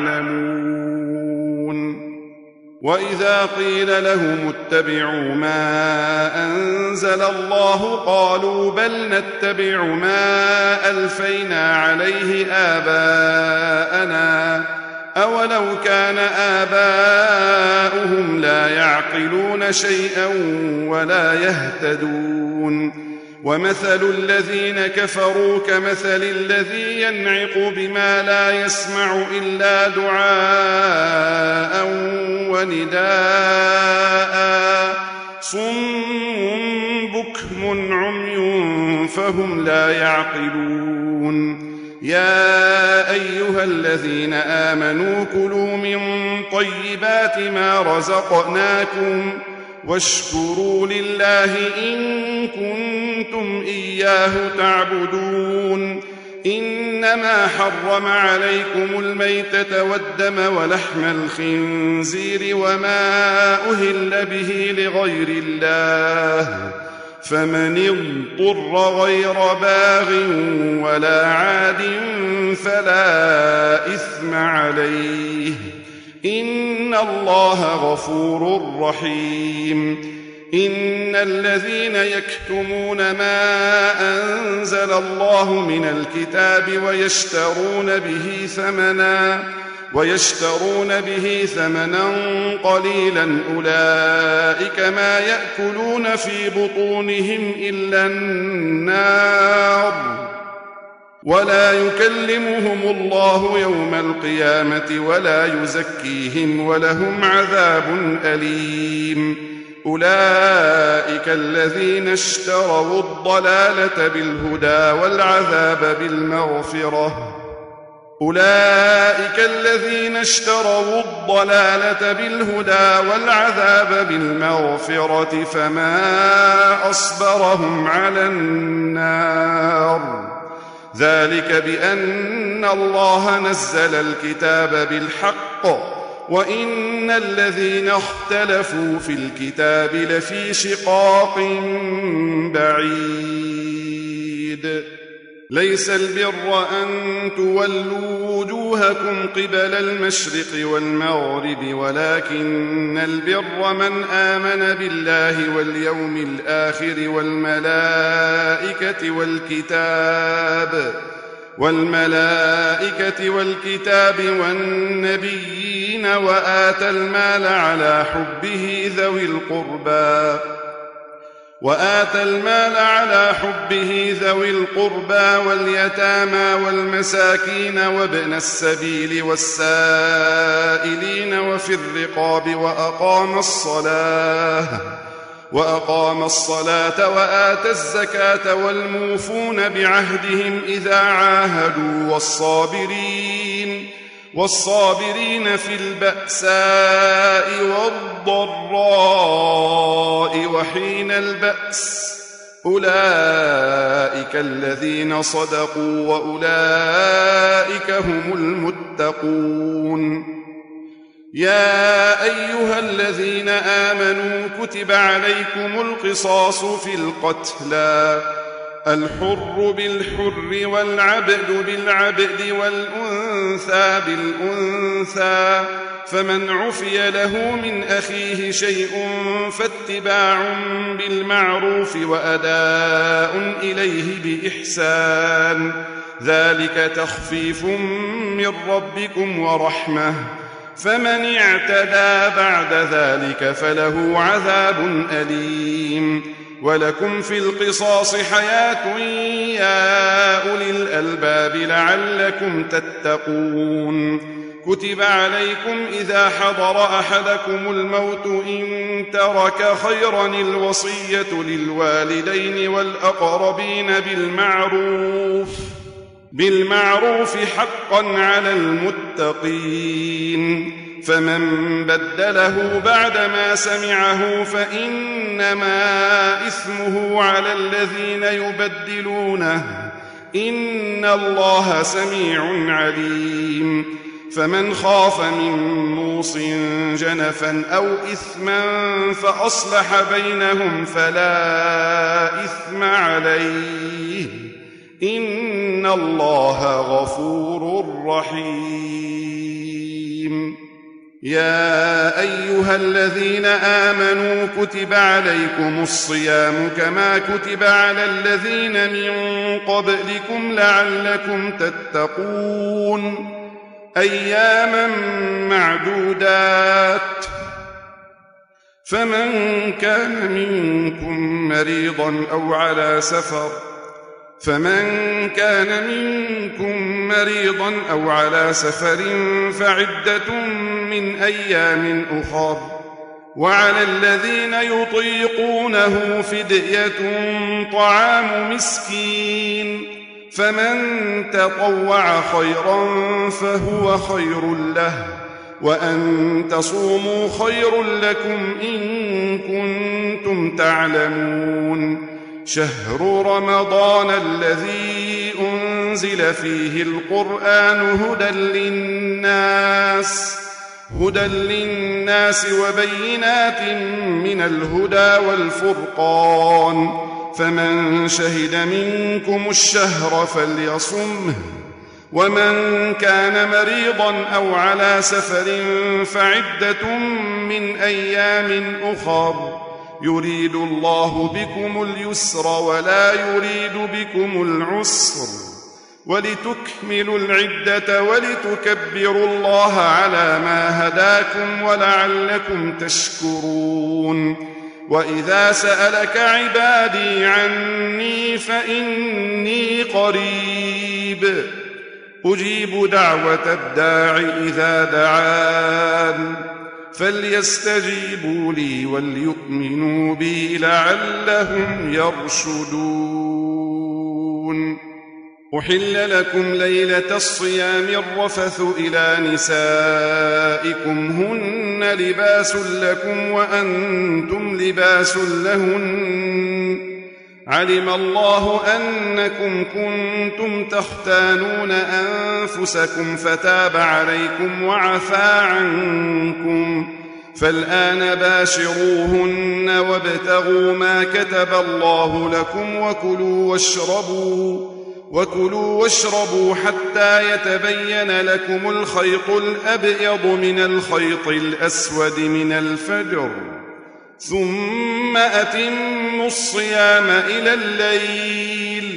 تعلمون وإذا قيل لهم اتبعوا ما أنزل الله قالوا بل نتبع ما ألفينا عليه آباءنا أولو كان آباؤهم لا يعقلون شيئا ولا يهتدون ومثل الذين كفروا كمثل الذي ينعق بما لا يسمع إلا دعاء ونداء صم بكم عمي فهم لا يعقلون يا أيها الذين آمنوا كلوا من طيبات ما رزقناكم واشكروا لله إن كنتم إياه تعبدون إنما حرم عليكم الميتة والدم ولحم الخنزير وما أهل به لغير الله فمن اضطر غير باغ ولا عاد فلا إثم عليه إن الله غفور رحيم إن الذين يكتمون ما أنزل الله من الكتاب ويشترون به ثمنا ويشترون به ثمنا قليلا أولئك ما يأكلون في بطونهم إلا النار ولا يكلمهم الله يوم القيامة ولا يزكيهم ولهم عذاب أليم أولئك الذين اشتروا الضلالة بالهدى والعذاب بالمغفرة أولئك الذين اشتروا الضلالة بالهدى والعذاب بالمغفرة فما أصبرهم على النار ذلك بأن الله نزل الكتاب بالحق وإن الذين اختلفوا في الكتاب لفي شقاق بعيد ليس البر أن تولوا وجوهكم قبل المشرق والمغرب ولكن البر من آمن بالله واليوم الآخر والملائكة والكتاب والملائكة والكتاب والنبيين وآتى المال على حبه ذوي القربى وآتى المال على حبه ذوي القربى واليتامى والمساكين وابن السبيل والسائلين وفي الرقاب وأقام الصلاة وأقام الصلاة وآتى الزكاة والموفون بعهدهم إذا عاهدوا والصابرين والصابرين في البأساء والضراء وحين البأس أولئك الذين صدقوا وأولئك هم المتقون. يا أيها الذين آمنوا كتب عليكم القصاص في القتلى الحر بالحر والعبد بالعبد والأنثى بالأنثى فمن عفي له من أخيه شيء فاتباع بالمعروف وأداء إليه بإحسان ذلك تخفيف من ربكم ورحمة فمن اعتدى بعد ذلك فله عذاب أليم. ولكم في القصاص حياة يا أولي الألباب لعلكم تتقون. كتب عليكم إذا حضر أحدكم الموت إن ترك خيرا الوصية للوالدين والأقربين بالمعروف بالمعروف حقا على المتقين. فمن بدله بعدما سمعه فإنما إثمه على الذين يبدلونه إن الله سميع عليم. فمن خاف من موص جنفا أو إثما فأصلح بينهم فلا إثم عليه إن الله غفور رحيم. يا أيها الذين آمنوا كتب عليكم الصيام كما كتب على الذين من قبلكم لعلكم تتقون أياما معدودات فمن كان منكم مريضا أو على سفر فمن كان منكم مريضا أو على سفر فعدة من أيام أخر وعلى الذين يطيقونه فدية طعام مسكين فمن تطوع خيرا فهو خير له وأن تصوموا خير لكم إن كنتم تعلمون. شهر رمضان الذي أنزل فيه القرآن هدى للناس هدى للناس وبينات من الهدى والفرقان فمن شهد منكم الشهر فليصمه ومن كان مريضا أو على سفر فعدة من أيام أخر يريد الله بكم اليسر ولا يريد بكم العسر ولتكملوا العدة ولتكبروا الله على ما هداكم ولعلكم تشكرون. وإذا سألك عبادي عني فإني قريب أجيب دعوة الداع إذا دعان فليستجيبوا لي وليؤمنوا بي لعلهم يرشدون. أحل لكم ليلة الصيام الرفث إلى نسائكم هن لباس لكم وأنتم لباس لهن علم الله أنكم كنتم تختانون أنفسكم فتاب عليكم وعفى عنكم فالآن باشروهن وابتغوا ما كتب الله لكم وكلوا واشربوا وكلوا واشربوا حتى يتبين لكم الخيط الأبيض من الخيط الأسود من الفجر ثم أتموا الصيام إلى الليل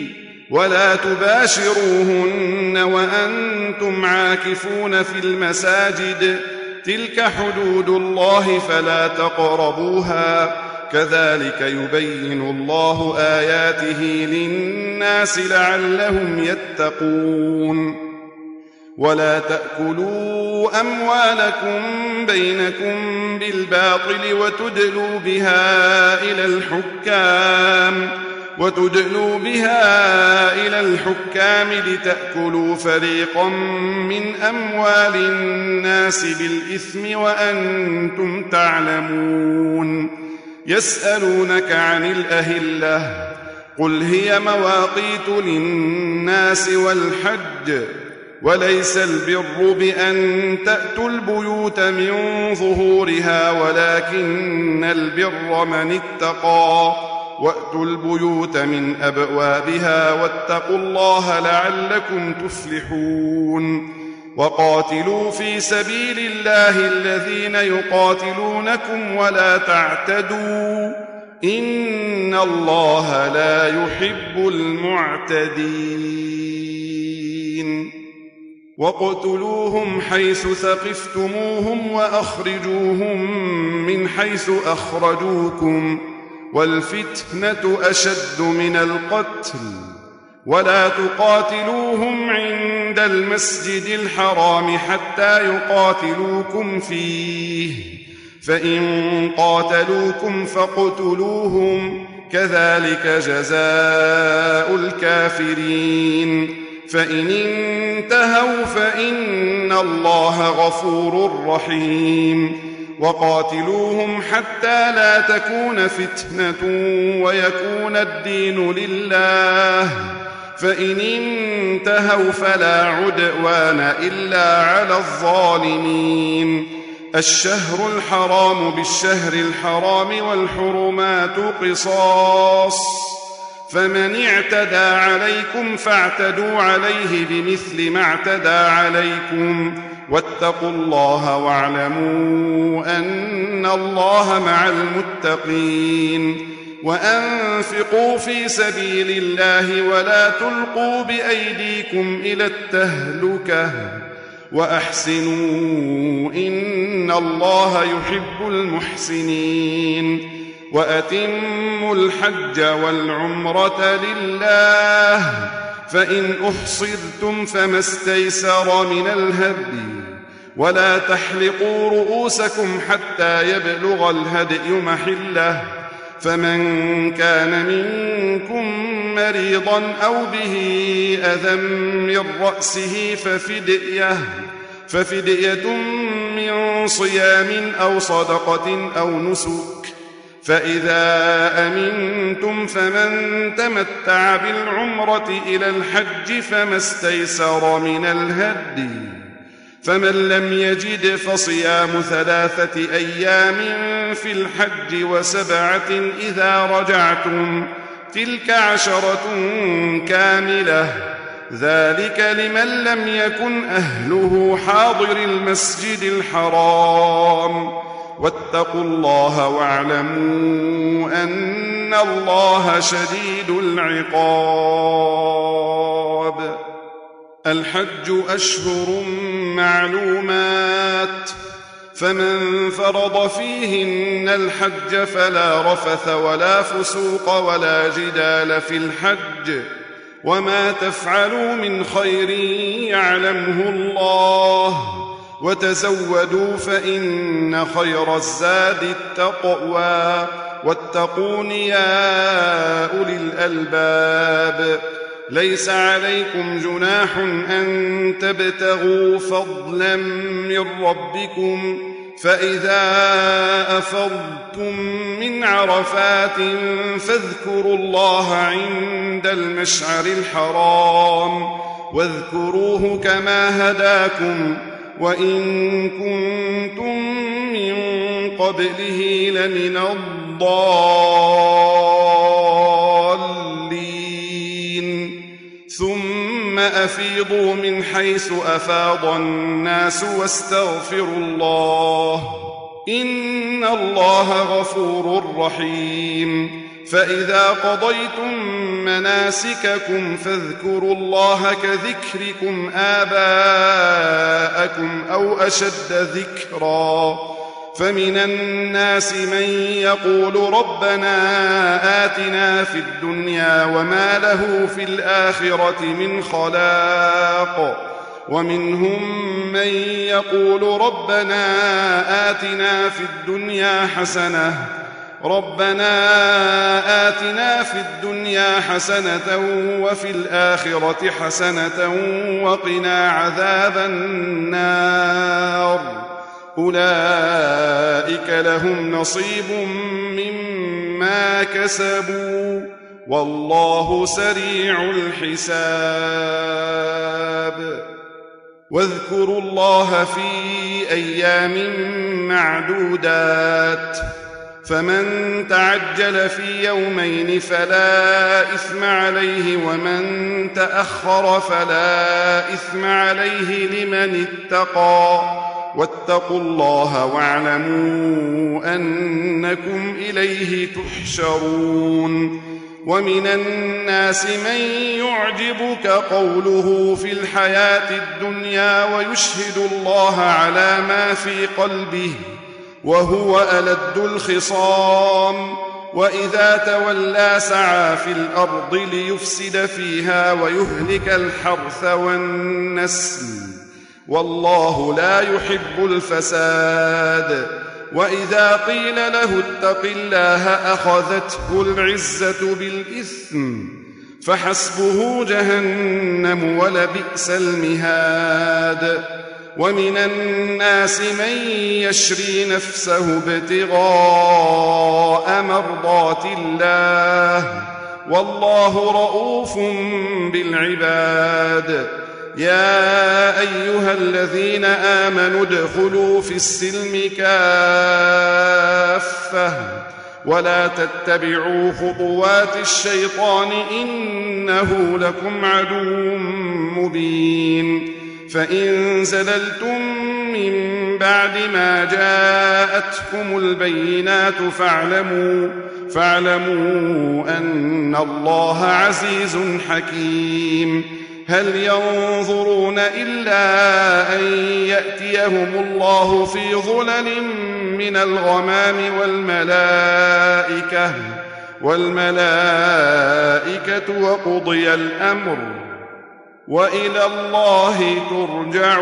ولا تباشروهن وأنتم عاكفون في المساجد تلك حدود الله فلا تقربوها كذلك يبين الله آياته للناس لعلهم يتقون ولا تأكلوا أموالكم بينكم بالباطل وتدلوا بها إلى الحكام وتدلوا بها إلى الحكام لتأكلوا فريقا من أموال الناس بالإثم وأنتم تعلمون يسألونك عن الأهلة قل هي مواقيت للناس والحج وليس البر بأن تأتوا البيوت من ظهورها ولكن البر من اتقى وأتوا البيوت من أبوابها واتقوا الله لعلكم تفلحون وقاتلوا في سبيل الله الذين يقاتلونكم ولا تعتدوا إن الله لا يحب المعتدين واقتلوهم حيث ثقفتموهم وأخرجوهم من حيث أخرجوكم والفتنة أشد من القتل ولا تقاتلوهم عند المسجد الحرام حتى يقاتلوكم فيه فإن قاتلوكم فاقتلوهم كذلك جزاء الكافرين فإن انتهوا فإن الله غفور رحيم وقاتلوهم حتى لا تكون فتنة ويكون الدين لله فإن انتهوا فلا عدوان إلا على الظالمين الشهر الحرام بالشهر الحرام والحرمات قصاص فمن اعتدى عليكم فاعتدوا عليه بمثل ما اعتدى عليكم واتقوا الله واعلموا أن الله مع المتقين وأنفقوا في سبيل الله ولا تلقوا بأيديكم إلى التهلكة وأحسنوا إن الله يحب المحسنين وأتموا الحج والعمرة لله فإن أحصرتم فما استيسر من الهدي ولا تحلقوا رؤوسكم حتى يبلغ الهدي محله فمن كان منكم مريضا أو به أذى من رأسه ففدية ففدية من صيام أو صدقة أو نسك فإذا أمنتم فمن تمتع بالعمرة إلى الحج فما استيسر من الهدي فمن لم يجد فصيام ثلاثة أيام في الحج وسبعة إذا رجعتم تلك عشرة كاملة ذلك لمن لم يكن أهله حاضر المسجد الحرام واتقوا الله واعلموا أن الله شديد العقاب الحج أشهر معلومات فمن فرض فيهن الحج فلا رفث ولا فسوق ولا جدال في الحج وما تفعلوا من خير يعلمه الله وتزودوا فإن خير الزاد التقوى واتقون يا أولي الألباب ليس عليكم جناح أن تبتغوا فضلا من ربكم فإذا أفضتم من عرفات فاذكروا الله عند المشعر الحرام واذكروه كما هداكم وإن كنتم من قبله لمن الضالين ثم أفيضوا من حيث أفاض الناس واستغفروا الله إن الله غفور رحيم فإذا قضيتم مناسككم فاذكروا الله كذكركم آباءكم أو أشد ذكرا فمن الناس من يقول ربنا آتنا في الدنيا وما له في الآخرة من خلاق ومنهم من يقول ربنا آتنا في الدنيا حسنة ربنا آتنا في الدنيا حسنة وفي الآخرة حسنة وقنا عذاب النار أولئك لهم نصيب مما كسبوا والله سريع الحساب واذكروا الله في أيام معدودات فمن تعجل في يومين فلا إثم عليه ومن تأخر فلا إثم عليه لمن اتقى واتقوا الله واعلموا أنكم إليه تحشرون ومن الناس من يعجبك قوله في الحياة الدنيا ويشهد الله على ما في قلبه وهو ألد الخصام وإذا تولى سعى في الأرض ليفسد فيها ويهلك الحرث والنسل والله لا يحب الفساد وإذا قيل له اتق الله أخذته العزة بالإثم فحسبه جهنم ولبئس المهاد ومن الناس من يشري نفسه ابتغاء مرضات الله والله رؤوف بالعباد يا أيها الذين آمنوا ادخلوا في السلم كافة ولا تتبعوا خطوات الشيطان إنه لكم عدو مبين فإن زللتم من بعد ما جاءتكم البينات فاعلموا فاعلموا أن الله عزيز حكيم هل ينظرون إلا أن يأتيهم الله في ظلل من الغمام والملائكة والملائكة وقضي الأمر وإلى الله ترجع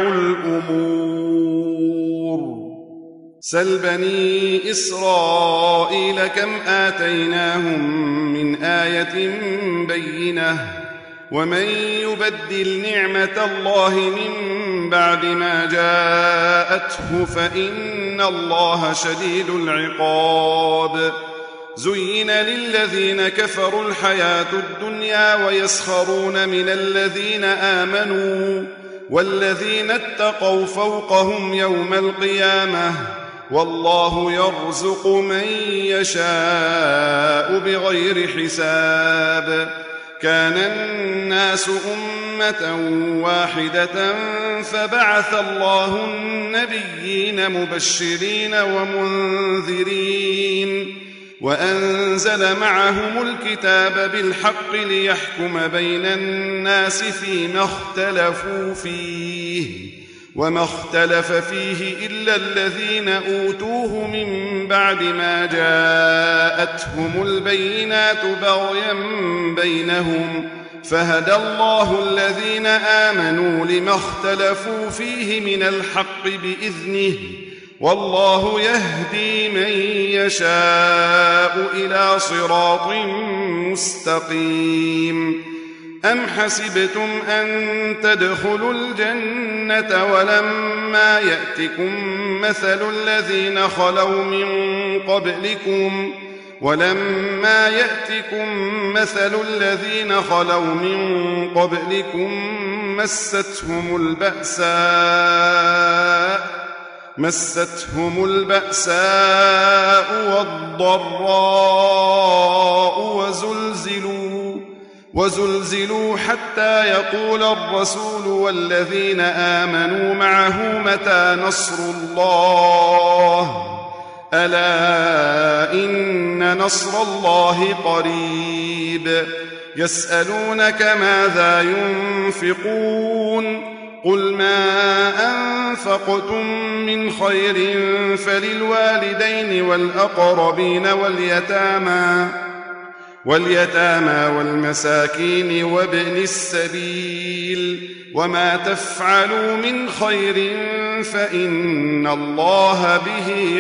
الأمور سل بني إسرائيل كم آتيناهم من آية بينة ومن يبدل نعمة الله من بعد ما جاءته فإن الله شديد العقاب زين للذين كفروا الحياة الدنيا ويسخرون من الذين آمنوا والذين اتقوا فوقهم يوم القيامة والله يرزق من يشاء بغير حساب كان الناس أمة واحدة فبعث الله النبيين مبشرين ومنذرين وأنزل معهم الكتاب بالحق ليحكم بين الناس فيما اختلفوا فيه وما اختلف فيه إلا الذين أوتوه من بعد ما جاءتهم البينات بغيا بينهم فهدى الله الذين آمنوا لما اختلفوا فيه من الحق بإذنه والله يهدي من يشاء إلى صراط مستقيم أم حسبتم أن تدخلوا الجنة ولما يأتكم مثل الذين خلوا من قبلكم ولما يأتكم مثل الذين خلوا من قبلكم مستهم البأساء مستهم البأساء والضراء وزلزلوا وزلزلوا حتى يقول الرسول والذين آمنوا معه متى نصر الله ألا إن نصر الله قريب يسألونك ماذا ينفقون قل ما أنفقتم من خير فللوالدين والأقربين واليتامى واليتامى والمساكين وابن السبيل وما تفعلوا من خير فإن الله به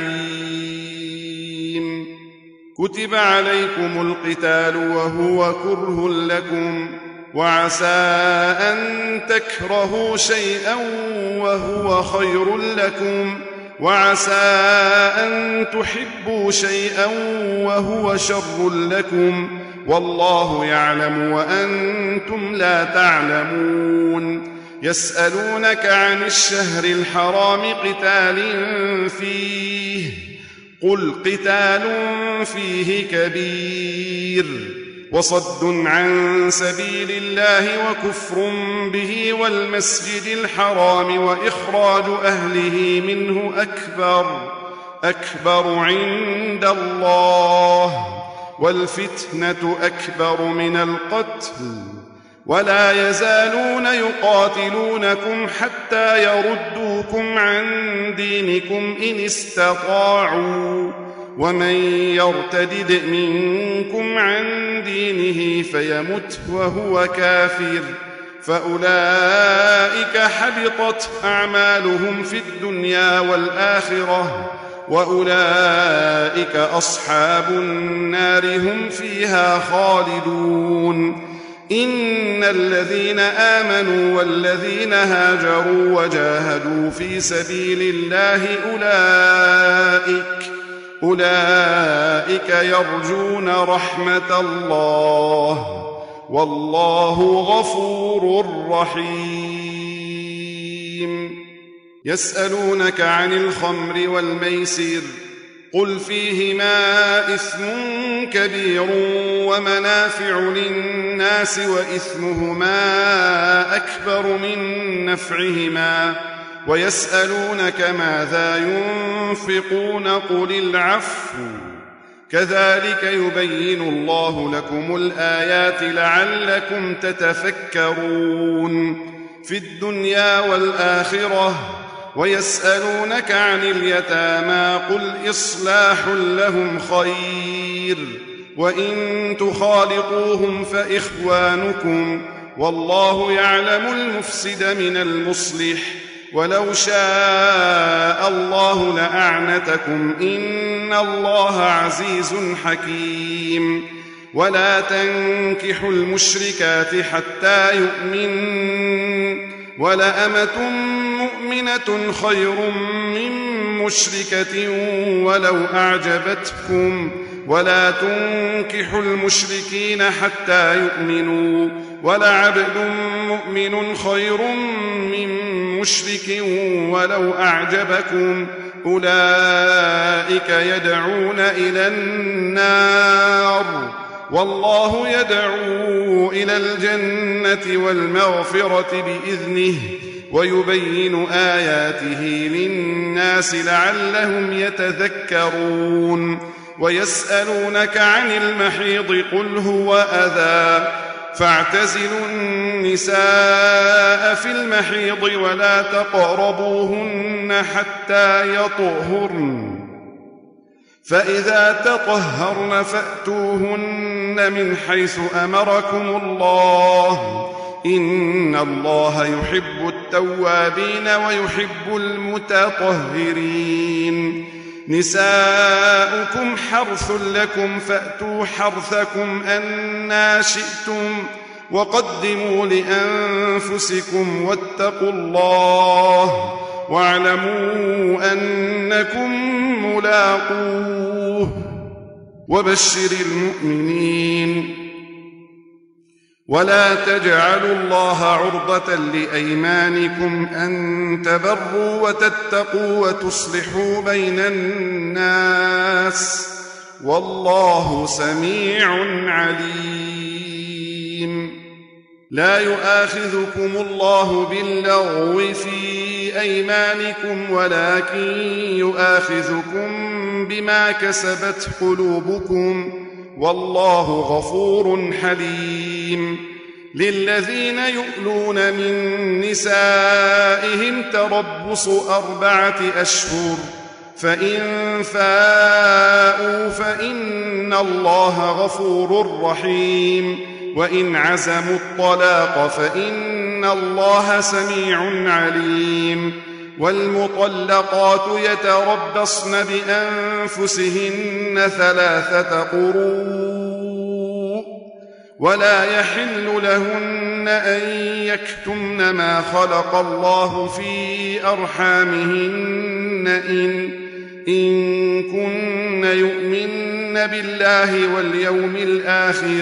عليم. كتب عليكم القتال وهو كره لكم وعسى أن تكرهوا شيئا وهو خير لكم وعسى أن تحبوا شيئا وهو شر لكم والله يعلم وأنتم لا تعلمون. يسألونك عن الشهر الحرام قتال فيه قل قتال فيه كبير وصد عن سبيل الله وكفر به والمسجد الحرام وإخراج أهله منه أكبر أكبر عند الله والفتنة أكبر من القتل ولا يزالون يقاتلونكم حتى يردوكم عن دينكم إن استطاعوا ومن يرتدد منكم عن دينه فيمت وهو كافر فأولئك حبطت أعمالهم في الدنيا والآخرة وأولئك أصحاب النار هم فيها خالدون. إن الذين آمنوا والذين هاجروا وجاهدوا في سبيل الله أولئك أولئك يرجون رحمة الله والله غفور رحيم. يسألونك عن الخمر والميسر قل فيهما إثم كبير ومنافع للناس وإثمهما أكبر من نفعهما ويسألونك ماذا ينفقون قل العفو كذلك يبين الله لكم الآيات لعلكم تتفكرون في الدنيا والآخرة. ويسألونك عن اليتامى قل إصلاح لهم خير وإن تخالطوهم فإخوانكم والله يعلم المفسد من المصلح ولو شاء الله لأعنتكم إن الله عزيز حكيم. ولا تنكحوا المشركات حتى يؤمنن ولأمة مؤمنة خير من مشركة ولو أعجبتكم ولا تنكحوا المشركين حتى يؤمنوا ولعبد مؤمن خير من مشرك ولو أعجبكم أولئك يدعون إلى النار والله يدعو إلى الجنة والمغفرة بإذنه ويبين آياته للناس لعلهم يتذكرون. ويسألونك عن المحيض قل هو أذى فاعتزلوا النساء في المحيض ولا تقربوهن حتى يطهرن فإذا تطهرن فأتوهن من حيث أمركم الله إن الله يحب التوابين ويحب المتطهرين. نساؤكم حرث لكم فأتوا حرثكم أنى شئتم وقدموا لأنفسكم واتقوا الله واعلموا أنكم ملاقوه وبشر المؤمنين. ولا تجعلوا الله عرضة لأيمانكم أن تبروا وتتقوا وتصلحوا بين الناس والله سميع عليم. لا يؤاخذكم الله باللغو في أيمانكم ولكن يؤاخذكم بما كسبت قلوبكم والله غفور حليم. للذين يؤلون من نسائهم تربص أربعة أشهر، فإن فاءوا فإن الله غفور رحيم، وإن عزموا الطلاق فإن الله سميع عليم. والمطلقات يتربصن بأنفسهن ثلاثة قروء، ولا يحل لهن أن يكتمن ما خلق الله في أرحامهن إن, إن كن يؤمن بالله واليوم الآخر،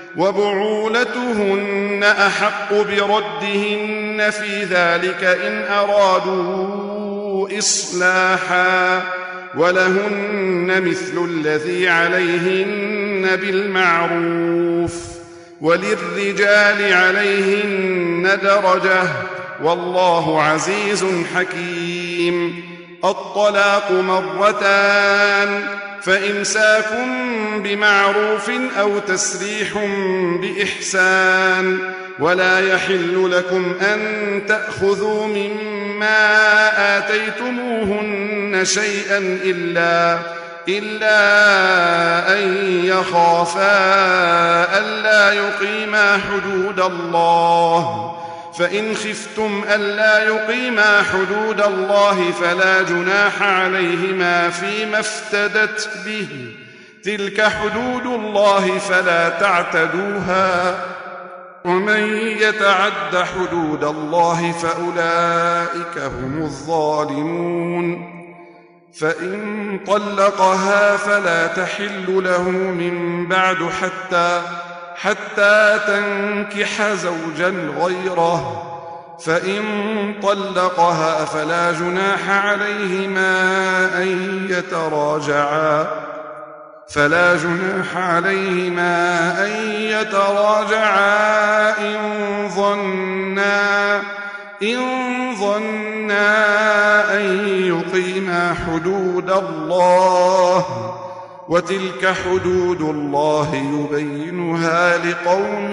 وبعولتهن أحق بردهن في ذلك إن أرادوا إصلاحا، ولهن مثل الذي عليهن بالمعروف، وللرجال عليهن درجة، والله عزيز حكيم. الطلاق مرتان، فإمساك بمعروف أو تسريح بإحسان، ولا يحل لكم أن تأخذوا مما آتيتموهن شيئا إلا إلا أن يخافا ألا يقيما حدود الله، فإن خفتم ألا يقيما حدود الله فلا جناح عليهما فيما افتدت به، تلك حدود الله فلا تعتدوها، ومن يتعد حدود الله فأولئك هم الظالمون. فإن طلقها فلا تحل له من بعد حتى حتى تنكح زوجا غيره، فإن طلقها فلا جناح عليهما أن يتراجعا فلا جناح عليهما أن يتراجعا إن ظنا إن ظنا أن يقيما حدود الله، وتلك حدود الله يبينها لقوم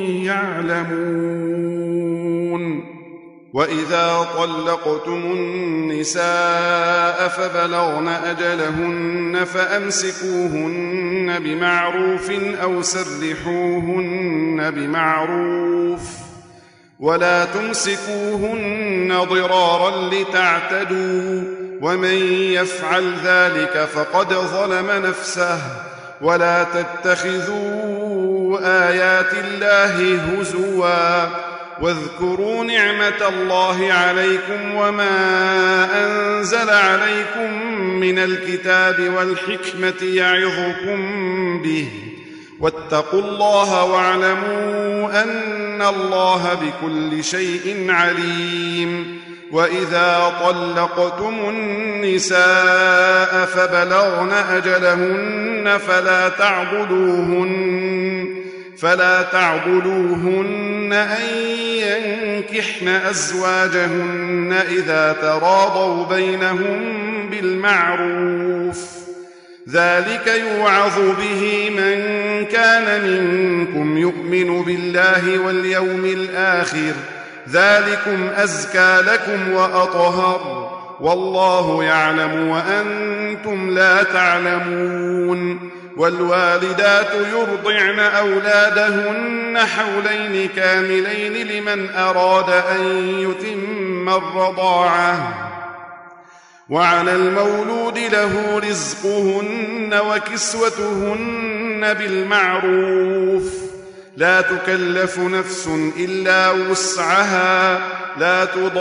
يعلمون. وإذا طلقتم النساء فبلغن أجلهن فأمسكوهن بمعروف أو سرحوهن بمعروف، ولا تمسكوهن ضرارا لتعتدوا، ومن يفعل ذلك فقد ظلم نفسه. ولا تتخذوا آيات الله هزوا، واذكروا نعمة الله عليكم وما أنزل عليكم من الكتاب والحكمة يعظكم به، واتقوا الله واعلموا أن الله بكل شيء عليم. وإذا طلقتم النساء فبلغن أجلهن فلا تعضلوهن فلا تعضلوهن أن ينكحن أزواجهن إذا تراضوا بينهم بالمعروف، ذلك يوعظ به من كان منكم يؤمن بالله واليوم الآخر، ذلكم أزكى لكم وأطهر، والله يعلم وأنتم لا تعلمون. والوالدات يرضعن أولادهن حولين كاملين لمن أراد أن يتم الرضاعة، وعلى المولود له رزقهن وكسوتهن بالمعروف، لا تكلف نفس إلا وسعها، لا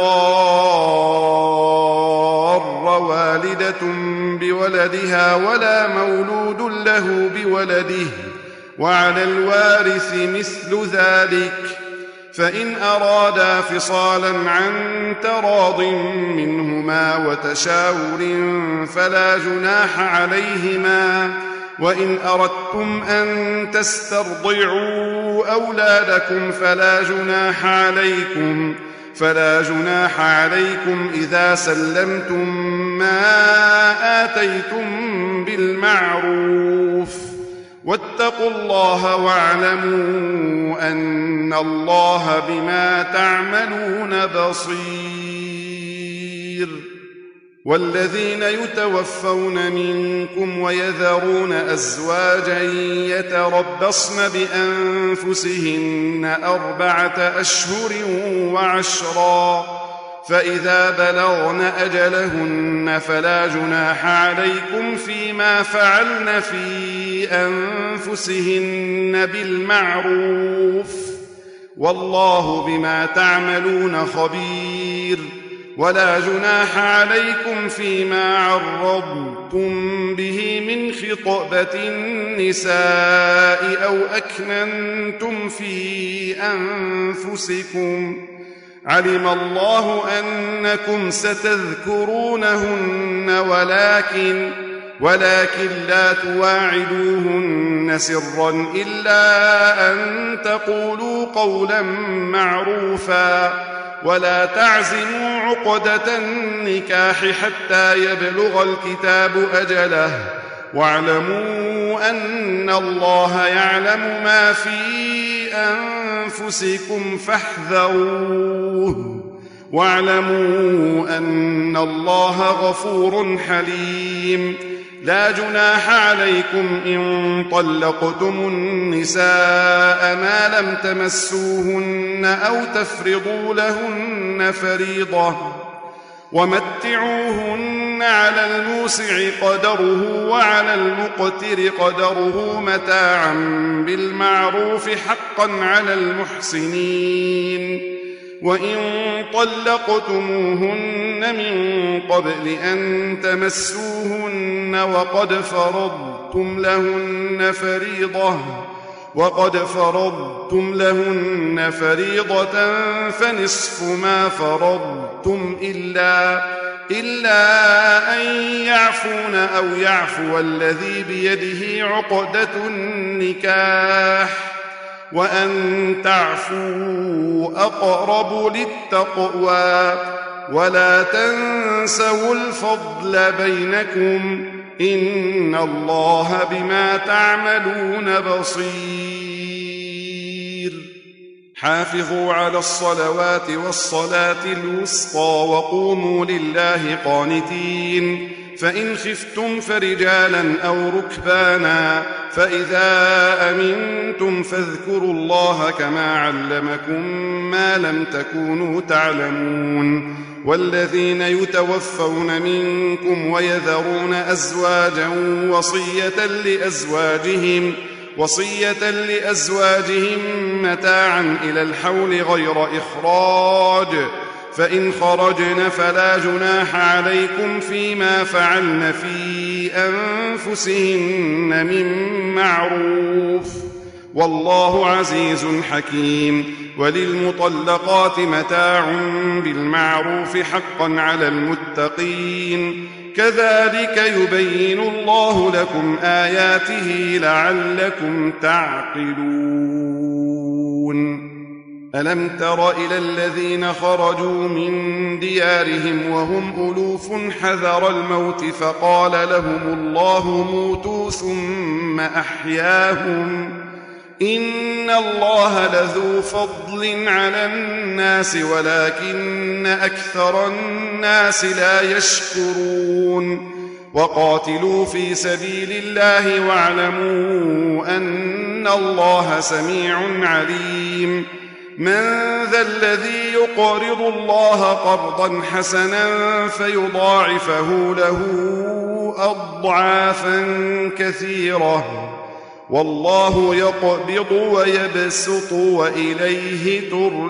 تضار والدة بولدها ولا مولود له بولده، وعلى الوارث مثل ذلك، فإن أرادا فصالا عن تراض منهما وتشاور فلا جناح عليهما. وإن أردتم أن تسترضعوا أولادكم فلا جناح عليكم فلا جناح عليكم إذا سلمتم ما آتيتم بالمعروف، واتقوا الله واعلموا أن الله بما تعملون بصير. والذين يتوفون منكم ويذرون أزواجا يتربصن بأنفسهن أربعة أشهر وعشرا، فإذا بلغن أجلهن فلا جناح عليكم فيما فعلن في أنفسهن بالمعروف، والله بما تعملون خبير. ولا جناح عليكم فيما عرضتم به من خطبة النساء أو أكننتم في أنفسكم، علم الله أنكم ستذكرونهن ولكن ولكن لا تواعدوهن سرا إلا أن تقولوا قولا معروفا، ولا تعزموا عقدة النكاح حتى يبلغ الكتاب أجله، واعلموا أن الله يعلم ما في أنفسكم فاحذروه، واعلموا أن الله غفور حليم. لا جناح عليكم إن طلقتم النساء ما لم تمسوهن أو تفرضوا لهن فريضة، ومتعوهن على الموسع قدره وعلى المقتر قدره متاعا بالمعروف حقا على المحسنين. وإن طلقتموهن من قبل أن تمسوهن وقد فرضتم لهن فريضة وقد فرضتم لهن فريضة فنصف ما فرضتم إلا إلا أن يعفون أو يعفو الذي بيده عقدة النكاح، وأن تعفوا أقرب للتقوى. ولا تنسوا الفضل بينكم، إن الله بما تعملون بصير. حافظوا على الصلوات والصلاة الوسطى وقوموا لله قانتين. فإن خفتم فرجالا أو ركبانا، فإذا أمنتم فاذكروا الله كما علمكم ما لم تكونوا تعلمون. والذين يتوفون منكم ويذرون أزواجا وصية لأزواجهم وصية لأزواجهم متاعا إلى الحول غير إخراج، فإن خرجن فلا جناح عليكم فيما فعلن في أنفسهن من معروف، والله عزيز حكيم. وللمطلقات متاع بالمعروف حقا على المتقين، كذلك يبين الله لكم آياته لعلكم تعقلون. ألم تر إلى الذين خرجوا من ديارهم وهم ألوف حذر الموت فقال لهم الله موتوا ثم أحياهم، إن الله لذو فضل على الناس ولكن أكثر الناس لا يشكرون. وقاتلوا في سبيل الله واعلموا أن الله سميع عليم. من ذا الذي يقرض الله قرضا حسنا فيضاعفه له أضعافا كثيرة، والله يقبض ويبسط وإليه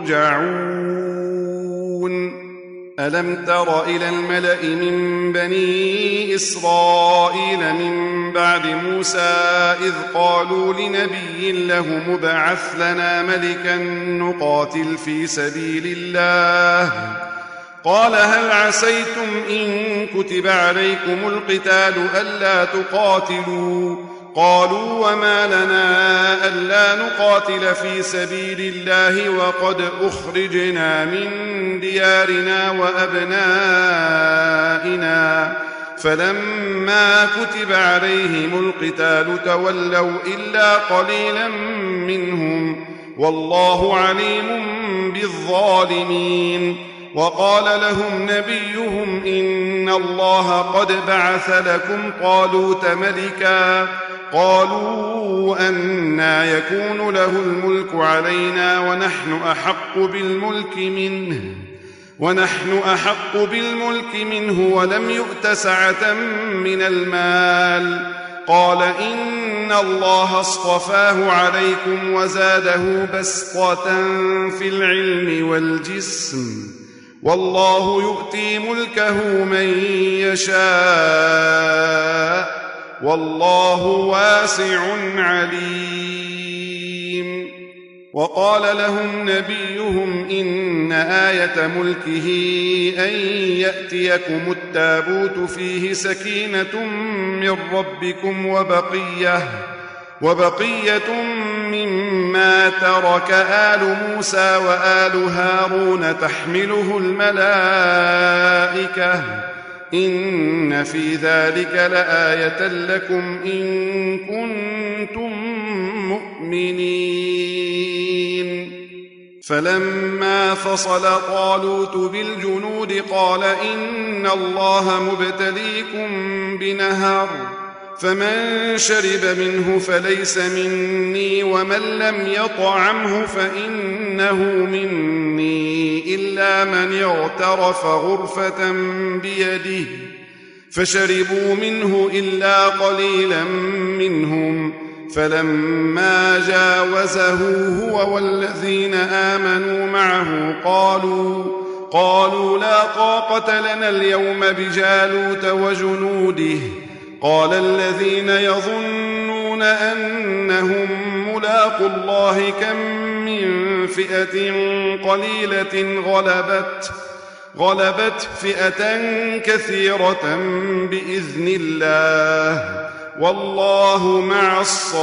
ترجعون. ألم تر إلى الملأ من بني إسرائيل من بعد موسى إذ قالوا لنبي له مبعث لنا ملكا نقاتل في سبيل الله، قال هل عسيتم إن كتب عليكم القتال ألا تقاتلوا؟ قالوا وما لنا ألا نقاتل في سبيل الله وقد أخرجنا من ديارنا وأبنائنا، فلما كتب عليهم القتال تولوا إلا قليلا منهم والله عليم بالظالمين. وقال لهم نبيهم إن الله قد بعث لكم طالوت ملكا قالوا أنى يكون له الملك علينا ونحن أحق بالملك منه ونحن أحق بالملك منه ولم يؤت سعة من المال قال إن الله اصطفاه عليكم وزاده بسطة في العلم والجسم والله يؤتي ملكه من يشاء والله واسع عليم. وقال لهم نبيهم إن آية ملكه أن يأتيكم التابوت فيه سكينة من ربكم وبقية وبقية مما ترك آل موسى وآل هارون تحمله الملائكة إن في ذلك لآية لكم إن كنتم مؤمنين. فلما فصل طالوت بالجنود قال إن الله مبتليكم بنهر فمن شرب منه فليس مني ومن لم يطعمه فإنه مني إلا من اغترف غرفة بيده فشربوا منه إلا قليلا منهم فلما جاوزه هو والذين آمنوا معه قالوا قالوا لا طاقة لنا اليوم بجالوت وجنوده قال الذين يظنون أنهم ملاقو الله كم من فئة قليلة غلبت غلبت فئة كثيرة بإذن الله والله مع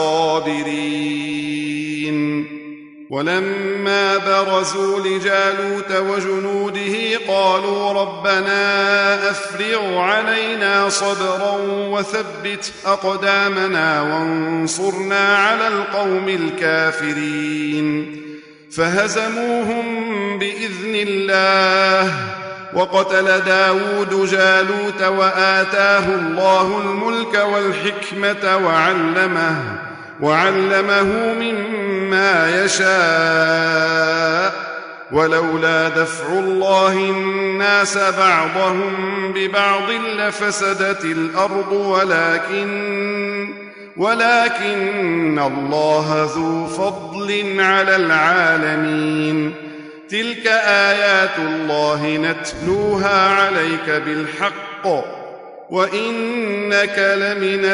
الصابرين. ولما برزوا لجالوت وجنوده قالوا ربنا أفرغ علينا صبرا وثبت أقدامنا وانصرنا على القوم الكافرين فهزموهم بإذن الله وقتل داود جالوت وآتاه الله الملك والحكمة وعلمه وعلمه مما يشاء ولولا دفع الله الناس بعضهم ببعض لفسدت الأرض ولكن ولكن الله ذو فضل على العالمين. تلك آيات الله نتلوها عليك بالحق وإنك لمن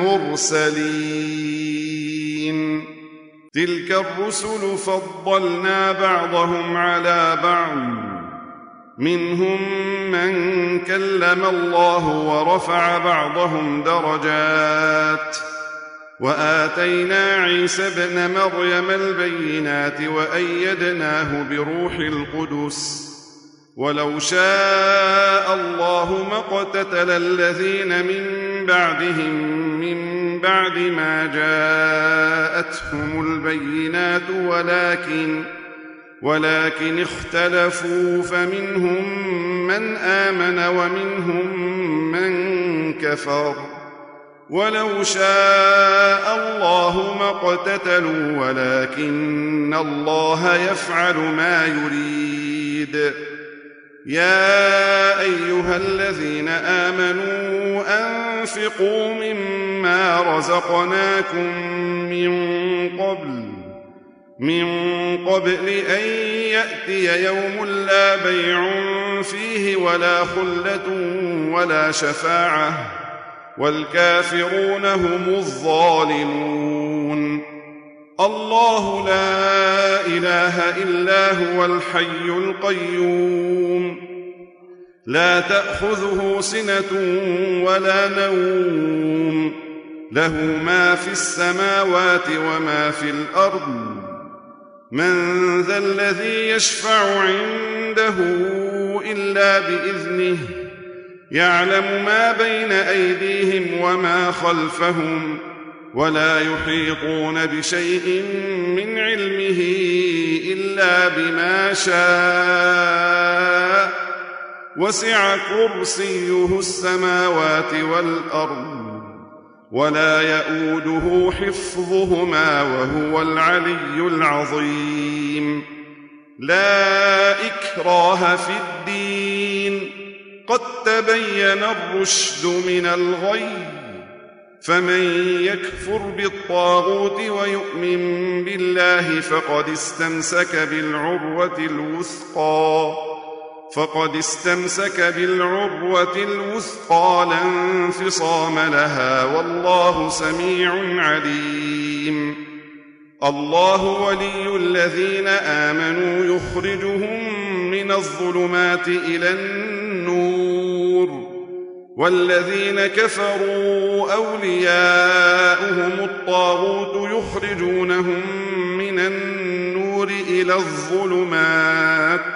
المرسلين. تلك الرسل فضلنا بعضهم على بعض منهم من كلم الله ورفع بعضهم درجات وآتينا عيسى ابن مريم البينات وأيدناه بروح القدس ولو شاء الله ما اقتتل الذين من بعدهم من بعد ما جاءتهم البينات ولكن ولكن اختلفوا فمنهم من آمن ومنهم من كفر ولو شاء الله ما اقتتلوا ولكن الله يفعل ما يريد. يا أيها الذين آمنوا أنفقوا مما رزقناكم من قبل من قبل أن يأتي يوم لا بيع فيه ولا خلة ولا شفاعة والكافرون هم الظالمون. الله لا إله إلا هو الحي القيوم لا تأخذه سنة ولا نوم له ما في السماوات وما في الأرض من ذا الذي يشفع عنده إلا بإذنه يعلم ما بين أيديهم وما خلفهم ولا يحيطون بشيء من علمه إلا بما شاء وسع كرسيه السماوات والأرض ولا يئوده حفظهما وهو العلي العظيم لا إكراه في الدين قد تبين الرشد من الغي فمن يكفر بالطاغوت ويؤمن بالله فقد استمسك بالعروة الوثقى فقد استمسك بالعروة الوثقى لا انفصام لها والله سميع عليم الله ولي الذين آمنوا يخرجهم من الظلمات إلى النور والذين كفروا أولياؤهم الطاغوت يخرجونهم من النور إلى الظلمات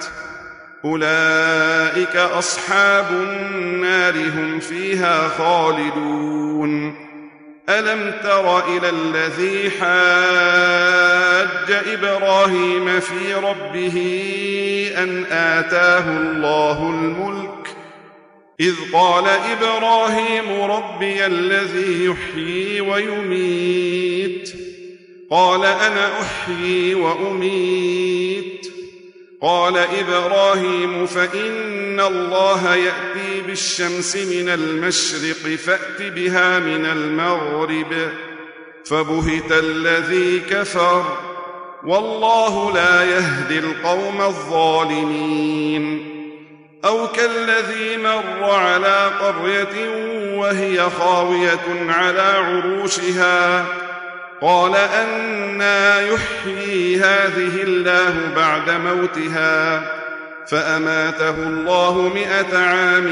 أولئك أصحاب النار هم فيها خالدون ألم تر إلى الذي حاج إبراهيم في ربه أن آتاه الله الملك إذ قال إبراهيم ربي الذي يحيي ويميت قال أنا أحيي وأميت قال إبراهيم فإن الله يأتي بالشمس من المشرق فأت بها من المغرب فبهت الذي كفر والله لا يهدي القوم الظالمين أو كالذي مر على قرية وهي خاوية على عروشها قال أنى يحيي هذه الله بعد موتها فأماته الله مئة عام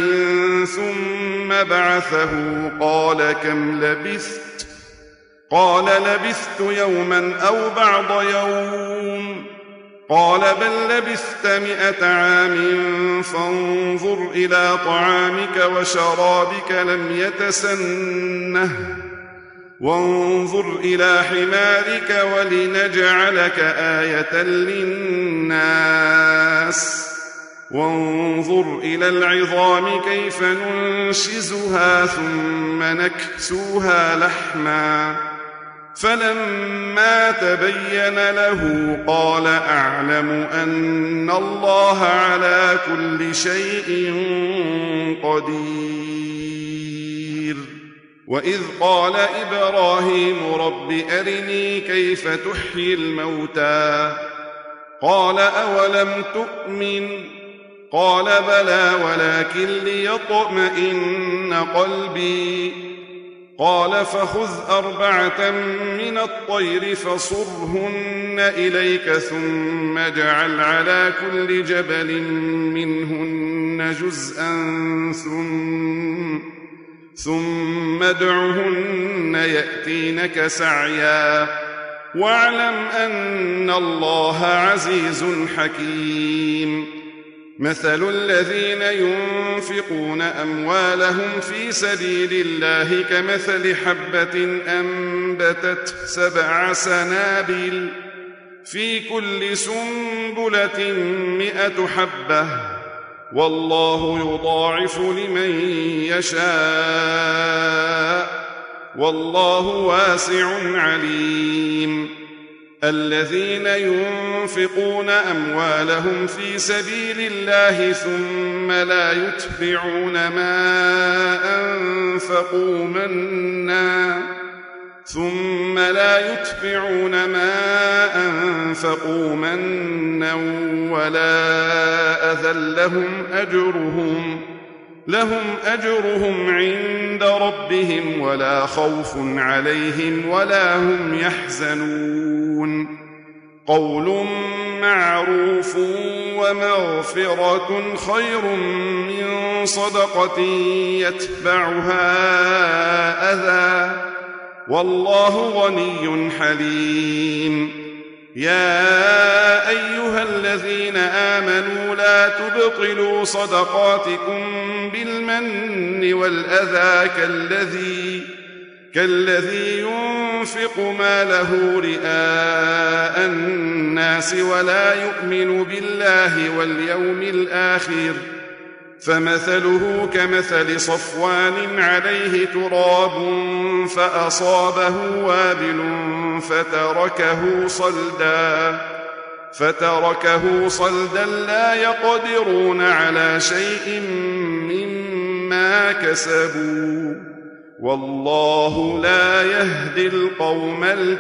ثم بعثه قال كم لبثت قال لبثت يوما أو بعض يوم قال بل لبثت مئة عام فانظر إلى طعامك وشرابك لم يتسنه وانظر إلى حمارك ولنجعلك آية للناس وانظر إلى العظام كيف ننشزها ثم نكسوها لحما فلما تبين له قال أعلم أن الله على كل شيء قدير وإذ قال إبراهيم رب أرني كيف تحيي الموتى قال أولم تؤمن قال بلى ولكن ليطمئن قلبي قال فخذ أربعة من الطير فصرهن إليك ثم اجعل على كل جبل منهن جزءا ثم ثم ادعهن يأتينك سعيا واعلم أن الله عزيز حكيم مثل الذين ينفقون أموالهم في سبيل الله كمثل حبة أنبتت سبع سنابل في كل سنبلة مئة حبة والله يضاعف لمن يشاء والله واسع عليم الذين ينفقون أموالهم في سبيل الله ثم لا يتبعون ما أنفقوا منا ثم لا يتبعون ما أنفقوا منا ولا أذى لهم أجرهم لهم أجرهم عند ربهم ولا خوف عليهم ولا هم يحزنون قول معروف ومغفرة خير من صدقة يتبعها أذى والله غني حليم يا أيها الذين آمنوا لا تبطلوا صدقاتكم بالمن والأذى كالذي, كالذي ينفق ماله رئاء الناس ولا يؤمن بالله واليوم الآخر فمثله كمثل صفوان عليه تراب فأصابه وابل فتركه صلدا فتركه صلدا لا يقدرون على شيء مما كسبوا والله لا يهدي القوم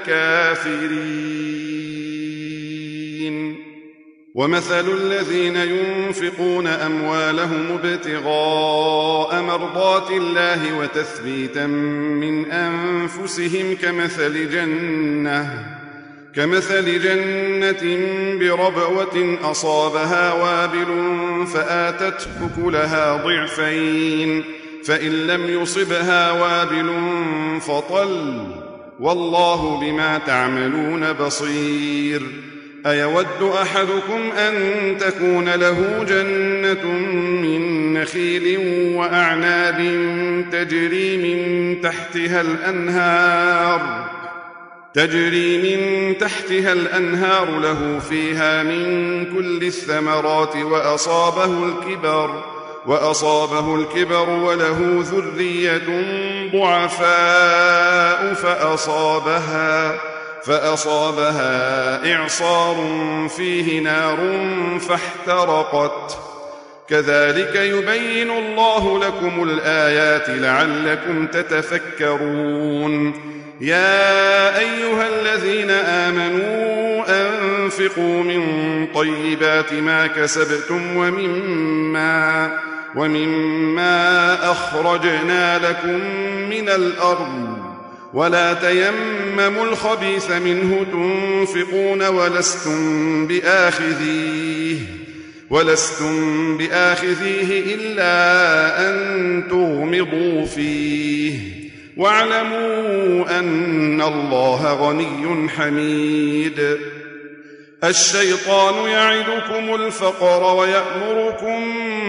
الكافرين. ومثل الذين ينفقون أموالهم ابتغاء مرضات الله وتثبيتا من أنفسهم كمثل جنة كمثل جنة بربوة أصابها وابل فآتت أكلها ضعفين فإن لم يصبها وابل فطل والله بما تعملون بصير. أيود أحدكم أن تكون له جنة من نخيل وأعناب تجري من تحتها الأنهار تجري من تحتها الأنهار له فيها من كل الثمرات وأصابه الكبر وأصابه الكبر وله ذرية ضعفاء فأصابها فأصابها إعصار فيه نار فاحترقت كذلك يبين الله لكم الآيات لعلكم تتفكرون. يا أيها الذين آمنوا أنفقوا من طيبات ما كسبتم ومما, ومما أخرجنا لكم من الأرض ولا تيمموا الخبيث منه تنفقون ولستم بآخذيه ولستم بآخذيه إلا أن تغمضوا فيه واعلموا أن الله غني حميد. الشيطان يعدكم الفقر ويأمركم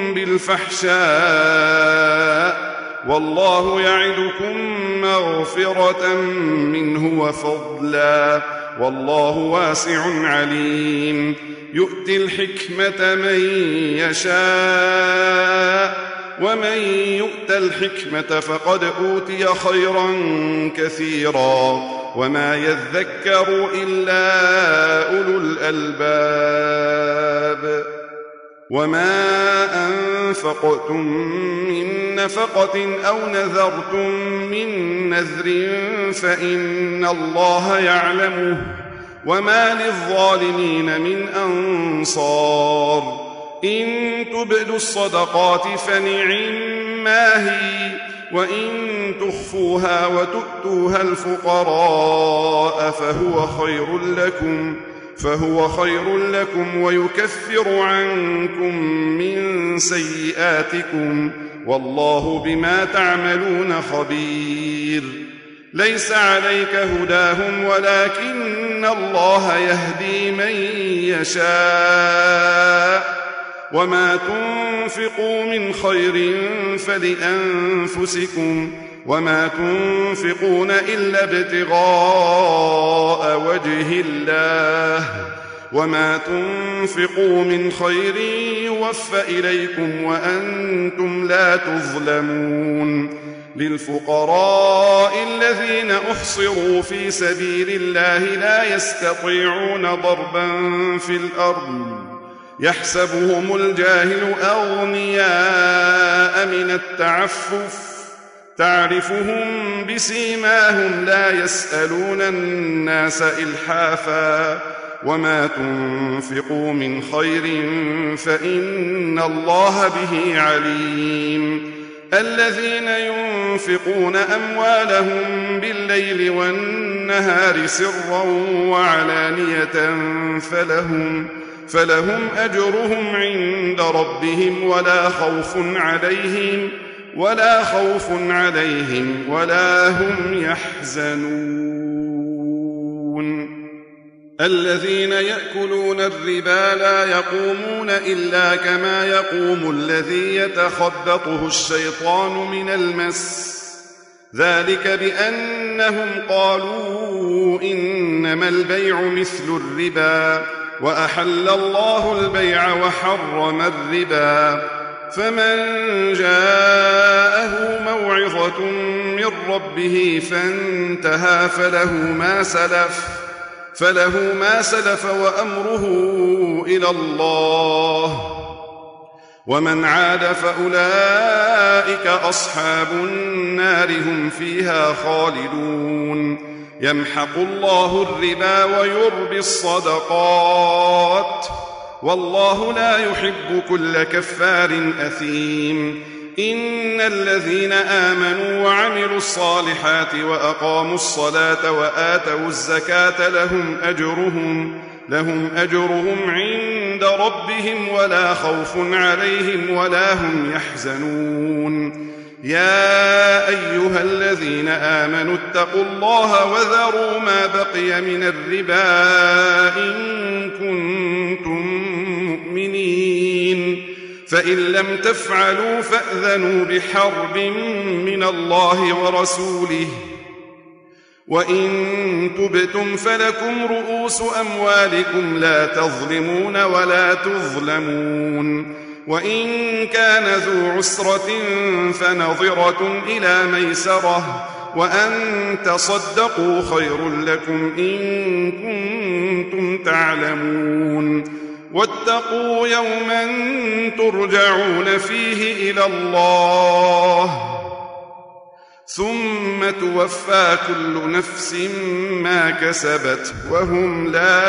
بالفحشاء والله يعدكم مغفرة منه وفضلا والله واسع عليم. يؤتي الحكمة من يشاء ومن يؤت الحكمة فقد أوتي خيرا كثيرا وما يذكر إلا أولو الألباب. وما أنفقتم من نفقة أو نذرتم من نذر فإن الله يعلمه وما للظالمين من أنصار. إن تبدوا الصدقات فنعما هي وإن تخفوها وتؤتوها الفقراء فهو خير لكم فهو خير لكم ويكفر عنكم من سيئاتكم والله بما تعملون خبير. ليس عليك هداهم ولكن الله يهدي من يشاء وما تنفقوا من خير فلأنفسكم وما تنفقون إلا ابتغاء وجه الله وما تنفقوا من خير يوفى إليكم وأنتم لا تظلمون. للفقراء الذين أحصروا في سبيل الله لا يستطيعون ضربا في الأرض يحسبهم الجاهل أغنياء من التعفف تعرفهم بسيماهم لا يسألون الناس إلحافا وما تنفقوا من خير فإن الله به عليم. الذين ينفقون أموالهم بالليل والنهار سرا وعلانية فلهم فلهم أجرهم عند ربهم ولا خوف عليهم ولا خوف عليهم ولا هم يحزنون. الذين يأكلون الربا لا يقومون إلا كما يقوم الذي يتخبطه الشيطان من المس، ذلك بأنهم قالوا إنما البيع مثل الربا وأحل الله البيع وحرم الربا، فمن جاءه موعظة من ربه فانتهى فله ما سلف فله ما سلف وأمره إلى الله، ومن عاد فأولئك أصحاب النار هم فيها خالدون. يمحق الله الربا ويربي الصدقات، والله لا يحب كل كفار أثيم. إن الذين آمنوا وعملوا الصالحات وأقاموا الصلاة وآتوا الزكاة لهم أجرهم لهم أجرهم عند ربهم ولا خوف عليهم ولا هم يحزنون. يا أيها الذين آمنوا اتقوا الله وذروا ما بقي من الربا إن كنتم مؤمنين، فإن لم تفعلوا فأذنوا بحرب من الله ورسوله، وإن تبتم فلكم رؤوس أموالكم لا تظلمون ولا تظلمون، وإن كان ذو عسرة فنظرة إلى ميسرة، وأن تصدقوا خير لكم إن كنتم تعلمون. واتقوا يوما ترجعون فيه إلى الله ثم توفى كل نفس ما كسبت وهم لا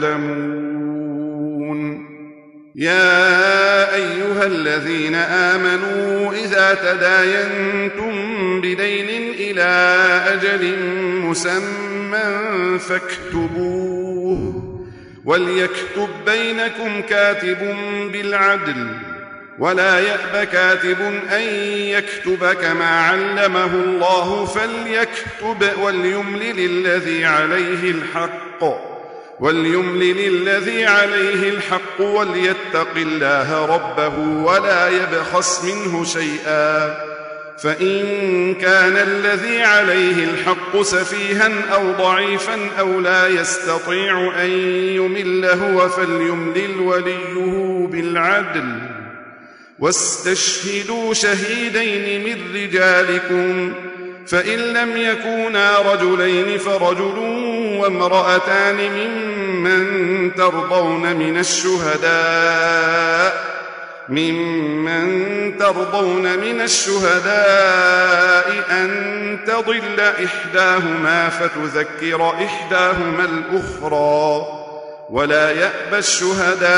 يظلمون. يا أيها الذين آمنوا إذا تداينتم بدين إلى أجل مسمى فاكتبوه، وليكتب بينكم كاتب بالعدل، ولا يأب كاتب أن يكتب كما علمه الله فليكتب وليملل الذي عليه الحق وليملل الذي عليه الحق وليتق الله ربه ولا يبخس منه شيئا، فإن كان الذي عليه الحق سفيها أو ضعيفا أو لا يستطيع أن يمل هو فليملل وليه بالعدل، واستشهدوا شهيدين من رجالكم، فإن لم يكونا رجلين فرجل وامرأتان ممن ترضون من الشهداء ممن ترضون من الشهداء أن تضل إحداهما فتذكر إحداهما الأخرى، ولا يأبى الشهداء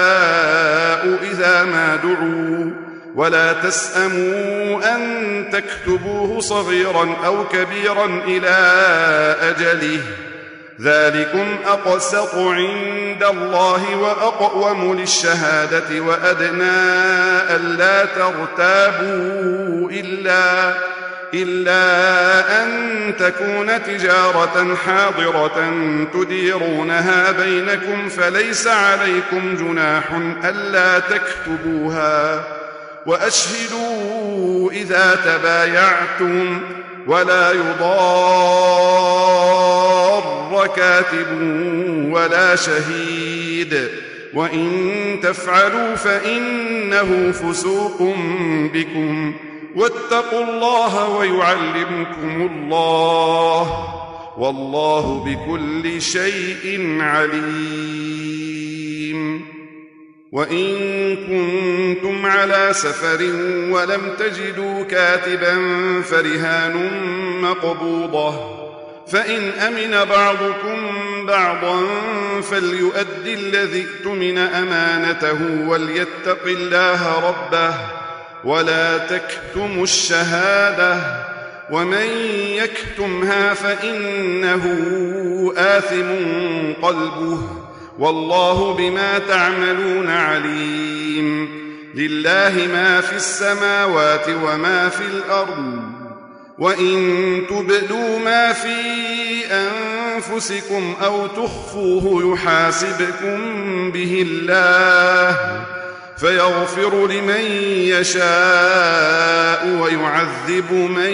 إذا ما دعوا، ولا تسأموا أن تكتبوه صغيرا أو كبيرا إلى أجله، ذلكم أقسط عند الله وأقوم للشهادة وأدنى ألا ترتابوا إلا, إلا أن تكون تجارة حاضرة تديرونها بينكم فليس عليكم جناح ألا تكتبوها، وأشهدوا إذا تبايعتم، ولا يضار كاتب ولا شهيد، وإن تفعلوا فإنه فسوق بكم، واتقوا الله ويعلمكم الله، والله بكل شيء عليم. وإن كنتم على سفر ولم تجدوا كاتبا فرهان مقبوضة، فإن أمن بعضكم بعضا فليؤدي الذي اؤتمن أمانته وليتق الله ربه، ولا تكتموا الشهادة، ومن يكتمها فإنه آثم قلبه، والله بما تعملون عليم. لله ما في السماوات وما في الأرض، وإن تبدوا ما في أنفسكم أنفسكم أو تخفوه يحاسبكم به الله فيغفر لمن يشاء ويعذب من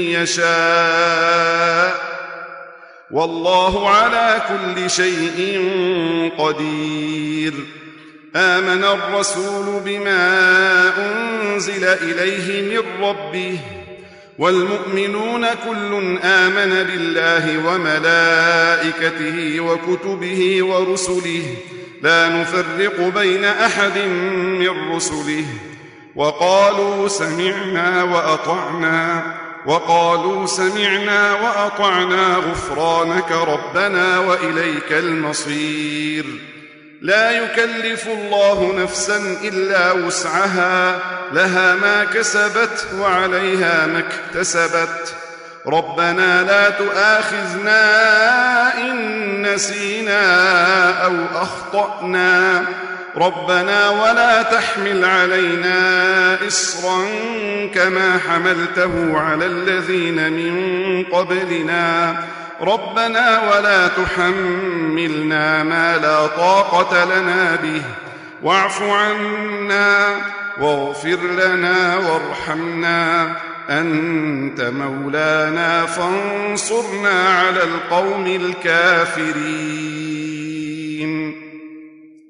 يشاء والله على كل شيء قدير. آمن الرسول بما أنزل إليه من ربه والمؤمنون كل آمن بالله وملائكته وكتبه ورسله لا نفرق بين أحد من رسله وقالوا سمعنا وأطعنا وقالوا سمعنا وأطعنا غفرانك ربنا وإليك المصير. لا يكلف الله نفسا إلا وسعها لها ما كسبت وعليها ما اكتسبت ربنا لا تؤاخذنا إن نسينا أو أخطأنا ربنا ولا تحمل علينا إصرا كما حملته على الذين من قبلنا ربنا ولا تحملنا ما لا طاقة لنا به واعف عنا واغفر لنا وارحمنا أنت مولانا فانصرنا على القوم الكافرين.